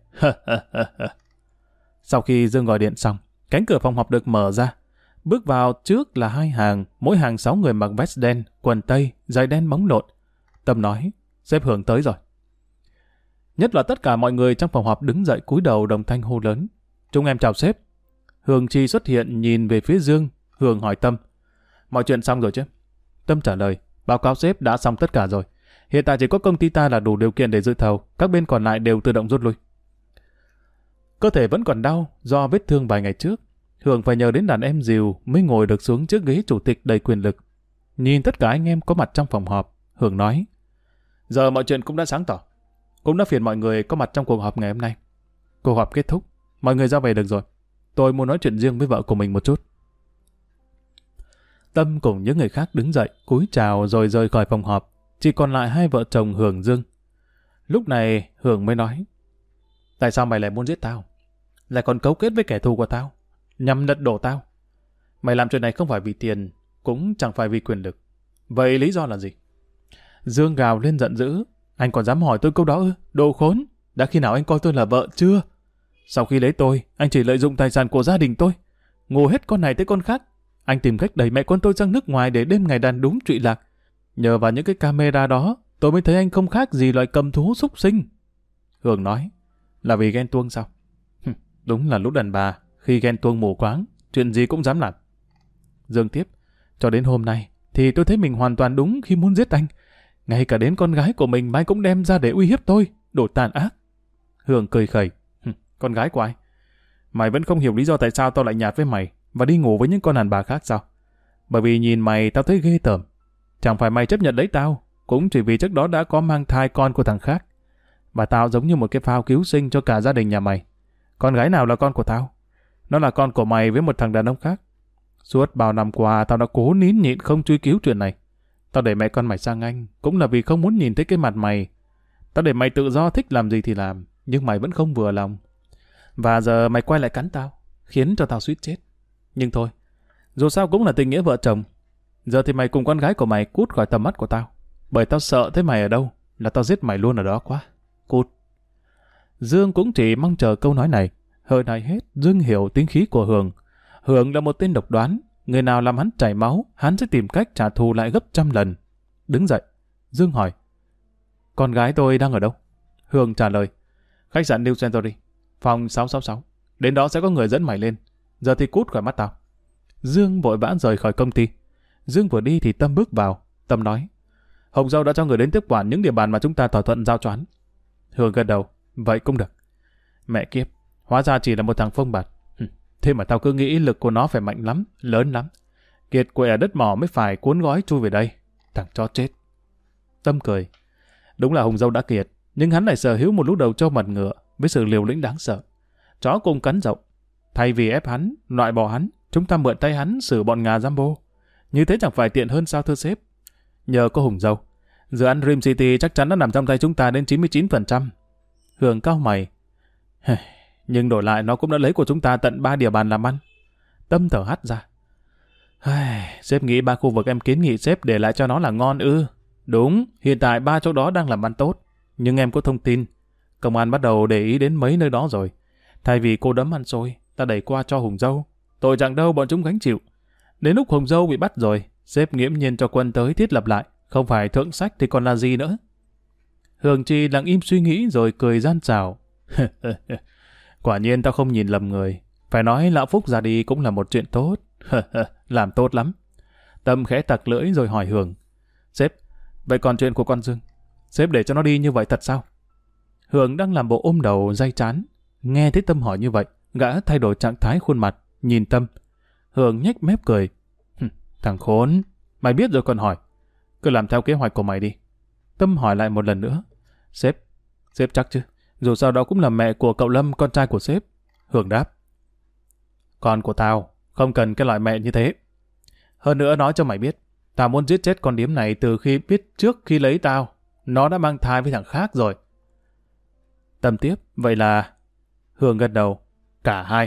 Sau khi Dương gọi điện xong, cánh cửa phòng họp được mở ra. Bước vào trước là 2 hàng, mỗi hàng 6 người mặc vest đen, quần tây, giày đen bóng lộn. Tâm nói, sếp Hường tới rồi. Nhất là tất cả mọi người trong phòng họp đứng dậy cúi đầu đồng thanh hô lớn. Chúng em chào sếp. Hường Chi xuất hiện nhìn về phía Dương. Hường hỏi Tâm, mọi chuyện xong rồi chứ? Tâm trả lời, báo cáo sếp đã xong tất cả rồi. Hiện tại chỉ có công ty ta là đủ điều kiện để dự thầu, các bên còn lại đều tự động rút lui. Cơ thể vẫn còn đau do vết thương vài ngày trước. Hường phải nhờ đến đàn em dìu mới ngồi được xuống chiếc ghế chủ tịch đầy quyền lực. Nhìn tất cả anh em có mặt trong phòng họp, Hường nói, giờ mọi chuyện cũng đã sáng tỏ. Cũng đã phiền mọi người có mặt trong cuộc họp ngày hôm nay. Cuộc họp kết thúc, mọi người ra về được rồi. Tôi muốn nói chuyện riêng với vợ của mình một chút. Tâm cùng những người khác đứng dậy, cúi chào rồi rời khỏi phòng họp. Chỉ còn lại hai vợ chồng Hường Dương. Lúc này Hường mới nói, tại sao mày lại muốn giết tao? Lại còn cấu kết với kẻ thù của tao, nhằm lật đổ tao. Mày làm chuyện này không phải vì tiền, cũng chẳng phải vì quyền lực. Vậy lý do là gì? Dương gào lên giận dữ. Anh còn dám hỏi tôi câu đó ư? Đồ khốn! Đã khi nào anh coi tôi là vợ chưa? Sau khi lấy tôi, anh chỉ lợi dụng tài sản của gia đình tôi. Ngô hết con này tới con khác. Anh tìm cách đẩy mẹ con tôi sang nước ngoài để đêm ngày đàn đúng trụy lạc. Nhờ vào những cái camera đó, tôi mới thấy anh không khác gì loại cầm thú súc sinh. Hường nói, là vì ghen tuông sao? Đúng là lũ đàn bà, khi ghen tuông mù quáng, chuyện gì cũng dám làm. Dương tiếp, cho đến hôm nay, thì tôi thấy mình hoàn toàn đúng khi muốn giết anh. Ngay cả đến con gái của mình mai cũng đem ra để uy hiếp tôi, đồ tàn ác. Hường cười khẩy, con gái của ai? Mày vẫn không hiểu lý do tại sao tao lại nhạt với mày và đi ngủ với những con đàn bà khác sao? Bởi vì nhìn mày tao thấy ghê tởm. Chẳng phải mày chấp nhận lấy tao, cũng chỉ vì trước đó đã có mang thai con của thằng khác. Và tao giống như một cái phao cứu sinh cho cả gia đình nhà mày. Con gái nào là con của tao? Nó là con của mày với một thằng đàn ông khác. Suốt bao năm qua tao đã cố nín nhịn không truy cứu chuyện này. Tao để mẹ con mày sang Anh cũng là vì không muốn nhìn thấy cái mặt mày. Tao để mày tự do thích làm gì thì làm, nhưng mày vẫn không vừa lòng. Và giờ mày quay lại cắn tao, khiến cho tao suýt chết. Nhưng thôi, dù sao cũng là tình nghĩa vợ chồng. Giờ thì mày cùng con gái của mày cút khỏi tầm mắt của tao. Bởi tao sợ thấy mày ở đâu là tao giết mày luôn ở đó quá. Cút. Dương cũng chỉ mong chờ câu nói này. Hơn ai hết, Dương hiểu tính khí của Hường. Hường là một tên độc đoán. Người nào làm hắn chảy máu, hắn sẽ tìm cách trả thù lại gấp 100 lần. Đứng dậy, Dương hỏi, con gái tôi đang ở đâu? Hường trả lời, khách sạn New Century, phòng 666. Đến đó sẽ có người dẫn mày lên. Giờ thì cút khỏi mắt tao. Dương vội vã rời khỏi công ty. Dương vừa đi thì Tâm bước vào. Tâm nói, Hồng Dâu đã cho người đến tiếp quản những địa bàn mà chúng ta thỏa thuận giao cho hắn. Hường gật đầu, vậy cũng được. Mẹ kiếp, hóa ra chỉ là một thằng phông bạt. Thế mà tao cứ nghĩ lực của nó phải mạnh lắm, lớn lắm. Kiệt quệ ở đất mỏ mới phải cuốn gói chui về đây. Thằng chó chết. Tâm cười. Đúng là Hồng Dâu đã kiệt, nhưng hắn lại sở hữu một lũ đầu trâu mặt ngựa với sự liều lĩnh đáng sợ. Chó cùng cắn rộng. Thay vì ép hắn, loại bỏ hắn, chúng ta mượn tay hắn xử bọn ngà Jambo. Như thế chẳng phải tiện hơn sao thưa sếp? Nhờ có Hồng Dâu, dự án Dream City chắc chắn đã nằm trong tay chúng ta đến 99%. Hường cau mày. Nhưng đổi lại nó cũng đã lấy của chúng ta tận 3 địa bàn làm ăn. Tâm thở hắt ra. Sếp nghĩ 3 khu vực em kiến nghị sếp để lại cho nó là ngon ư? Đúng, hiện tại 3 chỗ đó đang làm ăn tốt. Nhưng em có thông tin, công an bắt đầu để ý đến mấy nơi đó rồi. Thay vì cô đấm ăn xôi, ta đẩy qua cho Hồng Dâu. Tội chẳng đâu bọn chúng gánh chịu. Đến lúc Hồng Dâu bị bắt rồi, sếp nghiễm nhiên cho quân tới thiết lập lại. Không phải thượng sách thì còn là gì nữa? Hường Chi lặng im suy nghĩ rồi cười gian xảo. Quả nhiên tao không nhìn lầm người. Phải nói lão Phúc ra đi cũng là một chuyện tốt. Làm tốt lắm. Tâm khẽ tặc lưỡi rồi hỏi Hường. Sếp, vậy còn chuyện của con Dương? Sếp để cho nó đi như vậy thật sao? Hường đang làm bộ ôm đầu day chán. Nghe thấy Tâm hỏi như vậy, gã thay đổi trạng thái khuôn mặt, nhìn Tâm. Hường nhếch mép cười. Thằng khốn, mày biết rồi còn hỏi. Cứ làm theo kế hoạch của mày đi. Tâm hỏi lại một lần nữa. Sếp chắc chứ? Dù sao đó cũng là mẹ của cậu Lâm, con trai của sếp. Hường đáp. Con của tao, Không cần cái loại mẹ như thế. Hơn nữa nói cho mày biết, tao muốn giết chết con điếm này từ khi biết trước khi lấy tao. Nó đã mang thai với thằng khác rồi. Tâm tiếp, vậy là... Hương gật đầu, cả hai.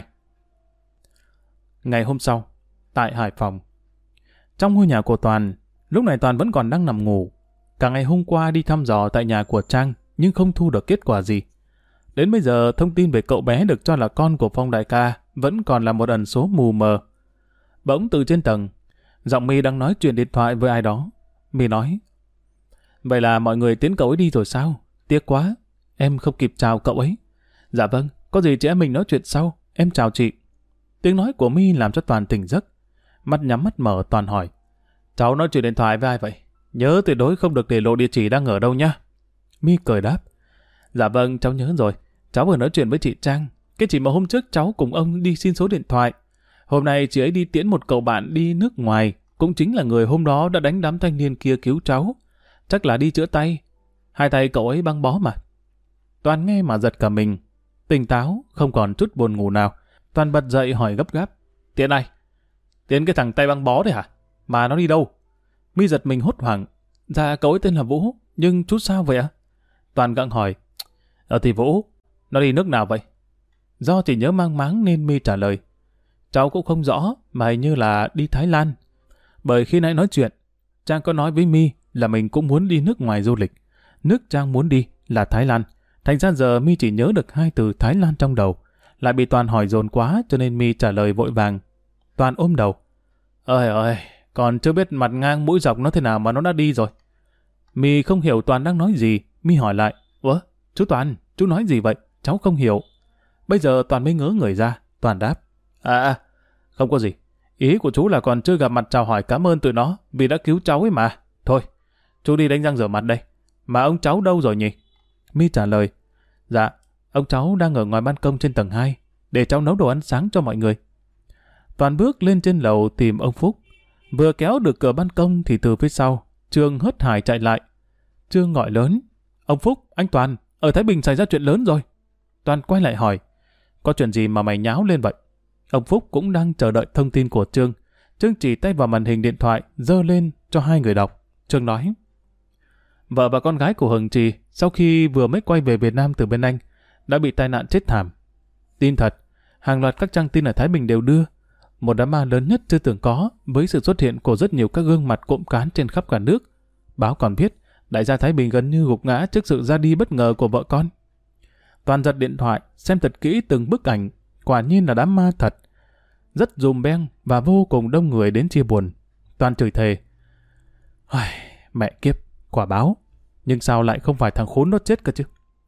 Ngày hôm sau, tại Hải Phòng. Trong ngôi nhà của Toàn, lúc này Toàn vẫn còn đang nằm ngủ. Cả ngày hôm qua đi thăm dò tại nhà của Trang, nhưng không thu được kết quả gì. Đến bây giờ, thông tin về cậu bé được cho là con của Phong đại ca vẫn còn là một ẩn số mù mờ. Bỗng từ trên tầng, giọng My đang nói chuyện điện thoại với ai đó. My nói, vậy là mọi người tiến cậu ấy đi rồi sao? Tiếc quá, em không kịp chào cậu ấy. Dạ vâng, có gì chị em mình nói chuyện sau, em chào chị. Tiếng nói của My làm cho Toàn tỉnh giấc. Mắt nhắm mắt mở, Toàn hỏi, cháu nói chuyện điện thoại với ai vậy? Nhớ tuyệt đối không được để lộ địa chỉ đang ở đâu nhá. My cười đáp, dạ vâng, cháu nhớ rồi. Cháu vừa nói chuyện với chị Trang, cái chị mà hôm trước cháu cùng ông đi xin số điện thoại. Hôm nay chị ấy đi tiễn một cậu bạn đi nước ngoài, cũng chính là người hôm đó đã đánh đám thanh niên kia cứu cháu. Chắc là đi chữa tay. Hai tay cậu ấy băng bó mà. Toàn nghe mà giật cả mình. Tỉnh táo, không còn chút buồn ngủ nào. Toàn bật dậy hỏi gấp gáp, Tiễn ai? Tiễn cái thằng tay băng bó đấy hả? Mà nó đi đâu? My giật mình hốt hoảng. Dạ cậu ấy tên là Vũ, nhưng chút sao vậy ạ? Toàn gặng hỏi, thì Vũ, nó đi nước nào vậy? Do chỉ nhớ mang máng nên My trả lời, cháu cũng không rõ, mà hình như là đi Thái Lan. Bởi khi nãy nói chuyện, Trang có nói với My là mình cũng muốn đi nước ngoài du lịch. Nước Trang muốn đi là Thái Lan. Thành ra giờ My chỉ nhớ được hai từ Thái Lan trong đầu. Lại bị Toàn hỏi dồn quá cho nên My trả lời vội vàng. Toàn ôm đầu, ơi ơi, còn chưa biết mặt ngang mũi dọc nó thế nào mà nó đã đi rồi. My không hiểu Toàn đang nói gì. My hỏi lại, ủa, chú Toàn, chú nói gì vậy? Cháu không hiểu. Bây giờ Toàn mới ngớ người ra. Toàn đáp, không có gì. Ý của chú là còn chưa gặp mặt chào hỏi cảm ơn tụi nó vì đã cứu cháu ấy mà. Thôi, chú đi đánh răng rửa mặt đây. Mà ông cháu đâu rồi nhỉ? My trả lời, dạ, ông cháu đang ở ngoài ban công trên tầng 2, để cháu nấu đồ ăn sáng cho mọi người. Toàn bước lên trên lầu tìm ông Phúc. Vừa kéo được cửa ban công thì từ phía sau, Trương hớt hải chạy lại. Trương gọi lớn, ông Phúc, anh Toàn, ở Thái Bình xảy ra chuyện lớn rồi. Toàn quay lại hỏi, có chuyện gì mà mày nháo lên vậy? Ông Phúc cũng đang chờ đợi thông tin của Trương. Trương chỉ tay vào màn hình điện thoại, giơ lên cho hai người đọc. Trương nói, vợ và con gái của Hồng Trì sau khi vừa mới quay về Việt Nam từ bên Anh đã bị tai nạn chết thảm. Tin thật, hàng loạt các trang tin ở Thái Bình đều đưa. Một đám ma lớn nhất chưa từng có với sự xuất hiện của rất nhiều các gương mặt cộm cán trên khắp cả nước. Báo còn viết, đại gia Thái Bình gần như gục ngã trước sự ra đi bất ngờ của vợ con. Toàn giật điện thoại, xem thật kỹ từng bức ảnh. Quả nhiên là đám ma thật. Rất dùm beng và vô cùng đông người đến chia buồn. Toàn chửi thề, mẹ kiếp, quả báo. Nhưng sao lại không phải thằng khốn nó chết cơ chứ?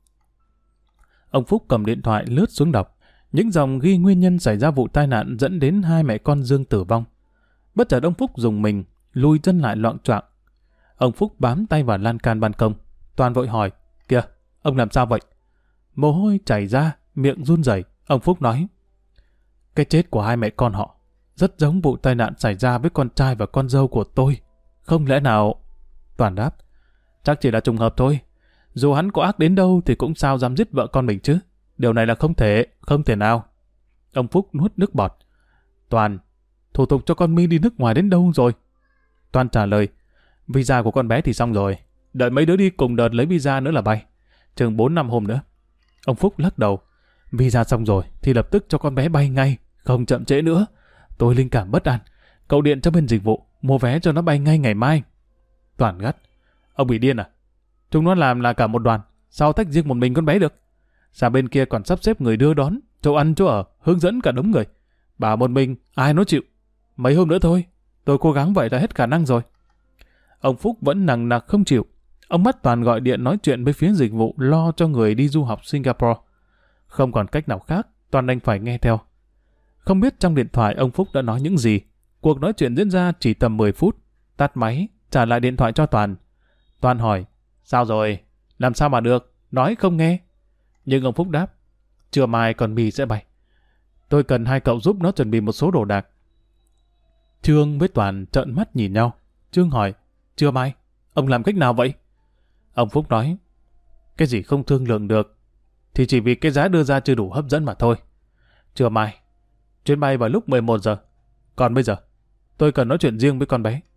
Ông Phúc cầm điện thoại lướt xuống đọc những dòng ghi nguyên nhân xảy ra vụ tai nạn dẫn đến hai mẹ con Dương tử vong. Bất chợt ông Phúc dùng mình, lùi chân lại loạng choạng. Ông Phúc bám tay vào lan can ban công. Toàn vội hỏi, kìa, ông làm sao vậy? Mồ hôi chảy ra, miệng run rẩy. Ông Phúc nói, cái chết của hai mẹ con họ rất giống vụ tai nạn xảy ra với con trai và con dâu của tôi. Không lẽ nào... Toàn đáp, chắc chỉ là trùng hợp thôi. Dù hắn có ác đến đâu thì cũng sao dám giết vợ con mình chứ. Điều này là không thể nào. Ông Phúc nuốt nước bọt. Toàn, thủ tục cho con My đi nước ngoài đến đâu rồi? Toàn trả lời, visa của con bé thì xong rồi. Đợi mấy đứa đi cùng đợt lấy visa nữa là bay. Chừng 4-5 hôm nữa. Ông Phúc lắc đầu, visa xong rồi thì lập tức cho con bé bay ngay, không chậm trễ nữa. Tôi linh cảm bất an. Cậu điện cho bên dịch vụ, mua vé cho nó bay ngay ngày mai. Toàn gắt, ông bị điên à? Chúng nó làm là cả một đoàn, sao tách riêng một mình con bé được? Sao bên kia còn sắp xếp người đưa đón, chỗ ăn chỗ ở, hướng dẫn cả đống người. Bảo một mình, ai nó chịu? Mấy hôm nữa thôi, tôi cố gắng vậy là hết khả năng rồi. Ông Phúc vẫn nằng nặc không chịu. Ông bắt Toàn gọi điện nói chuyện với phía dịch vụ lo cho người đi du học Singapore. Không còn cách nào khác, Toàn đành phải nghe theo. Không biết trong điện thoại ông Phúc đã nói những gì. Cuộc nói chuyện diễn ra chỉ tầm 10 phút. Tắt máy, trả lại điện thoại cho Toàn. Toàn hỏi, sao rồi? Làm sao mà được? Nói không nghe. Nhưng ông Phúc đáp, trưa mai con My sẽ bay. Tôi cần hai cậu giúp nó chuẩn bị một số đồ đạc. Trương với Toàn trợn mắt nhìn nhau. Trương hỏi, trưa mai? Ông làm cách nào vậy? Ông Phúc nói, cái gì không thương lượng được thì chỉ vì cái giá đưa ra chưa đủ hấp dẫn mà thôi. Trưa mai, chuyến bay vào lúc 11 giờ. Còn bây giờ, tôi cần nói chuyện riêng với con bé.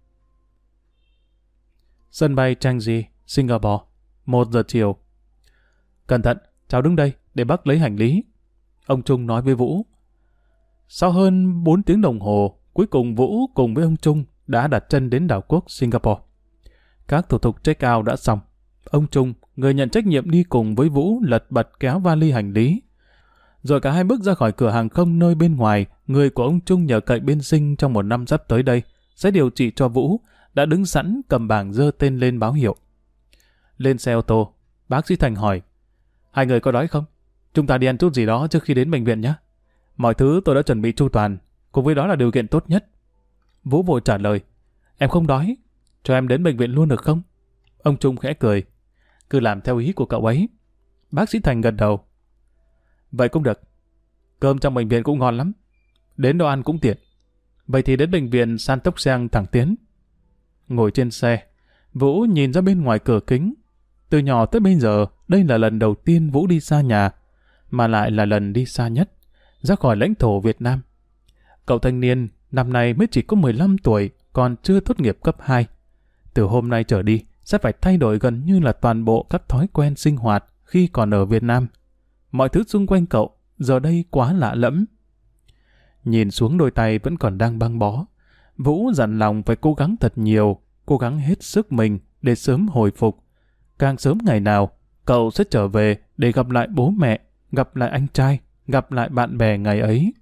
Sân bay Changi, Singapore, 1 giờ chiều. Cẩn thận, cháu đứng đây để bác lấy hành lý. Ông Trung nói với Vũ. Sau hơn 4 tiếng đồng hồ, cuối cùng Vũ cùng với ông Trung đã đặt chân đến đảo quốc Singapore. Các thủ tục check-out đã xong. Ông Trung, người nhận trách nhiệm đi cùng với Vũ, lật bật kéo vali hành lý. Rồi cả hai bước ra khỏi cửa hàng không nơi bên ngoài, người của ông Trung nhờ cậy bên Sinh trong 1 năm sắp tới đây sẽ điều trị cho Vũ, đã đứng sẵn cầm bảng giơ tên lên báo hiệu. Lên xe ô tô, bác sĩ Thành hỏi, hai người có đói không? Chúng ta đi ăn chút gì đó trước khi đến bệnh viện nhé. Mọi thứ tôi đã chuẩn bị chu toàn, cùng với đó là điều kiện tốt nhất. Vũ vội trả lời, em không đói, cho em đến bệnh viện luôn được không? Ông Trung khẽ cười, cứ làm theo ý của cậu ấy. Bác sĩ Thành gật đầu. Vậy cũng được, cơm trong bệnh viện cũng ngon lắm, đến đồ ăn cũng tiện. Vậy thì đến bệnh viện San Tốc Giang thẳng tiến. Ngồi trên xe, Vũ nhìn ra bên ngoài cửa kính. Từ nhỏ tới bây giờ, đây là lần đầu tiên Vũ đi xa nhà, mà lại là lần đi xa nhất, ra khỏi lãnh thổ Việt Nam. Cậu thanh niên, năm nay mới chỉ có 15 tuổi, còn chưa tốt nghiệp cấp 2. Từ hôm nay trở đi, sẽ phải thay đổi gần như là toàn bộ các thói quen sinh hoạt khi còn ở Việt Nam. Mọi thứ xung quanh cậu, giờ đây quá lạ lẫm. Nhìn xuống đôi tay vẫn còn đang băng bó, Vũ dặn lòng phải cố gắng thật nhiều, cố gắng hết sức mình để sớm hồi phục. Càng sớm ngày nào, cậu sẽ trở về để gặp lại bố mẹ, gặp lại anh trai, gặp lại bạn bè ngày ấy.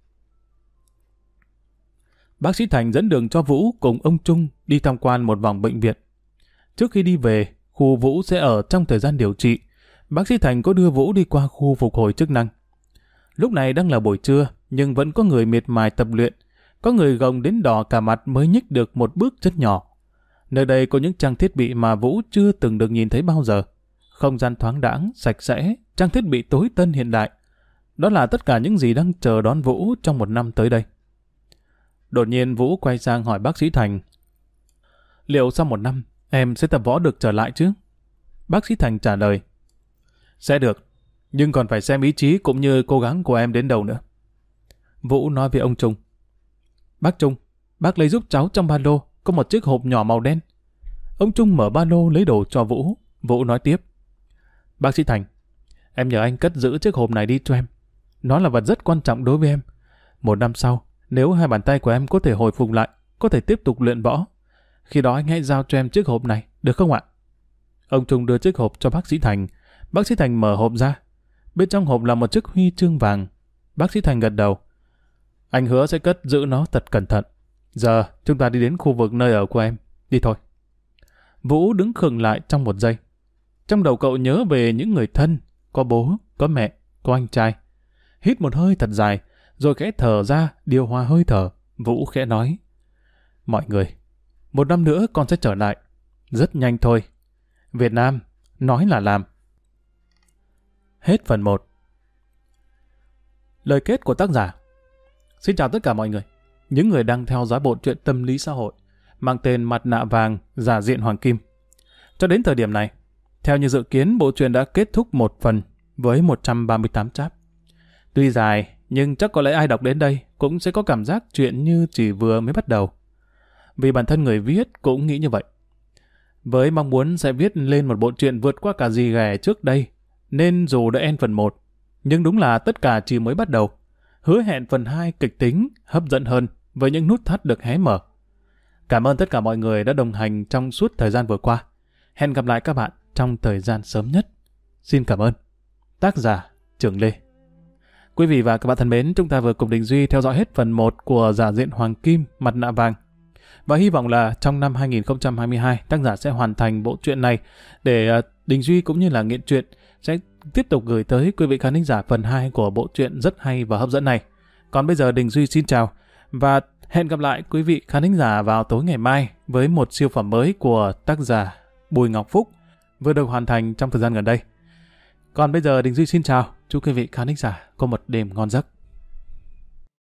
Bác sĩ Thành dẫn đường cho Vũ cùng ông Trung đi tham quan một vòng bệnh viện. Trước khi đi về, khu Vũ sẽ ở trong thời gian điều trị, bác sĩ Thành có đưa Vũ đi qua khu phục hồi chức năng. Lúc này đang là buổi trưa, nhưng vẫn có người miệt mài tập luyện, có người gồng đến đỏ cả mặt mới nhích được một bước chân nhỏ. Nơi đây có những trang thiết bị mà Vũ chưa từng được nhìn thấy bao giờ. Không gian thoáng đãng, sạch sẽ, trang thiết bị tối tân hiện đại. Đó là tất cả những gì đang chờ đón Vũ trong 1 năm tới đây. Đột nhiên Vũ quay sang hỏi bác sĩ Thành, liệu sau 1 năm em sẽ tập võ được trở lại chứ? Bác sĩ Thành trả lời, sẽ được, nhưng còn phải xem ý chí cũng như cố gắng của em đến đâu nữa. Vũ nói với ông Trung, bác Trung, bác lấy giúp cháu trong ba lô có một chiếc hộp nhỏ màu đen. Ông Trung mở ba lô lấy đồ cho Vũ. Vũ nói tiếp, bác sĩ Thành, em nhờ anh cất giữ chiếc hộp này đi cho em. Nó là vật rất quan trọng đối với em. 1 năm sau, nếu hai bàn tay của em có thể hồi phục lại, có thể tiếp tục luyện võ, khi đó anh hãy giao cho em chiếc hộp này, được không ạ? Ông Trung đưa chiếc hộp cho bác sĩ Thành. Bác sĩ Thành mở hộp ra. Bên trong hộp là một chiếc huy chương vàng. Bác sĩ Thành gật đầu. Anh hứa sẽ cất giữ nó thật cẩn thận. Giờ chúng ta đi đến khu vực nơi ở của em. Đi thôi. Vũ đứng khựng lại trong 1 giây. Trong đầu cậu nhớ về những người thân, có bố, có mẹ, có anh trai. Hít một hơi thật dài, rồi khẽ thở ra, điều hòa hơi thở. Vũ khẽ nói, mọi người, 1 năm nữa con sẽ trở lại. Rất nhanh thôi. Việt Nam, nói là làm. Hết phần 1. Lời kết của tác giả. Xin chào tất cả mọi người. Những người đang theo dõi bộ truyện tâm lý xã hội mang tên Mặt nạ vàng, giả diện Hoàng Kim. Cho đến thời điểm này, theo như dự kiến, bộ truyện đã kết thúc 1 phần với 138 chap. Tuy dài, nhưng chắc có lẽ ai đọc đến đây cũng sẽ có cảm giác chuyện như chỉ vừa mới bắt đầu. Vì bản thân người viết cũng nghĩ như vậy. Với mong muốn sẽ viết lên một bộ truyện vượt qua cả gì ghẻ trước đây, nên dù đã end phần 1, nhưng đúng là tất cả chỉ mới bắt đầu. Hứa hẹn phần 2 kịch tính, hấp dẫn hơn với những nút thắt được hé mở. Cảm ơn tất cả mọi người đã đồng hành trong suốt thời gian vừa qua. Hẹn gặp lại các bạn trong thời gian sớm nhất. Xin cảm ơn. Tác giả Trường Lê. Quý vị và các bạn thân mến, chúng ta vừa cùng Đình Duy theo dõi hết phần 1 của giả diện Hoàng Kim, Mặt nạ vàng. Và hy vọng là trong năm 2022, tác giả sẽ hoàn thành bộ truyện này để Đình Duy cũng như là Nghiện Truyện sẽ tiếp tục gửi tới quý vị khán thính giả phần 2 của bộ truyện rất hay và hấp dẫn này. Còn bây giờ Đình Duy xin chào và hẹn gặp lại quý vị khán thính giả vào tối ngày mai với một siêu phẩm mới của tác giả Bùi Ngọc Phúc vừa được hoàn thành trong thời gian gần đây. Còn bây giờ Đình Duy xin chào, chúc quý vị khán thính giả có một đêm ngon giấc.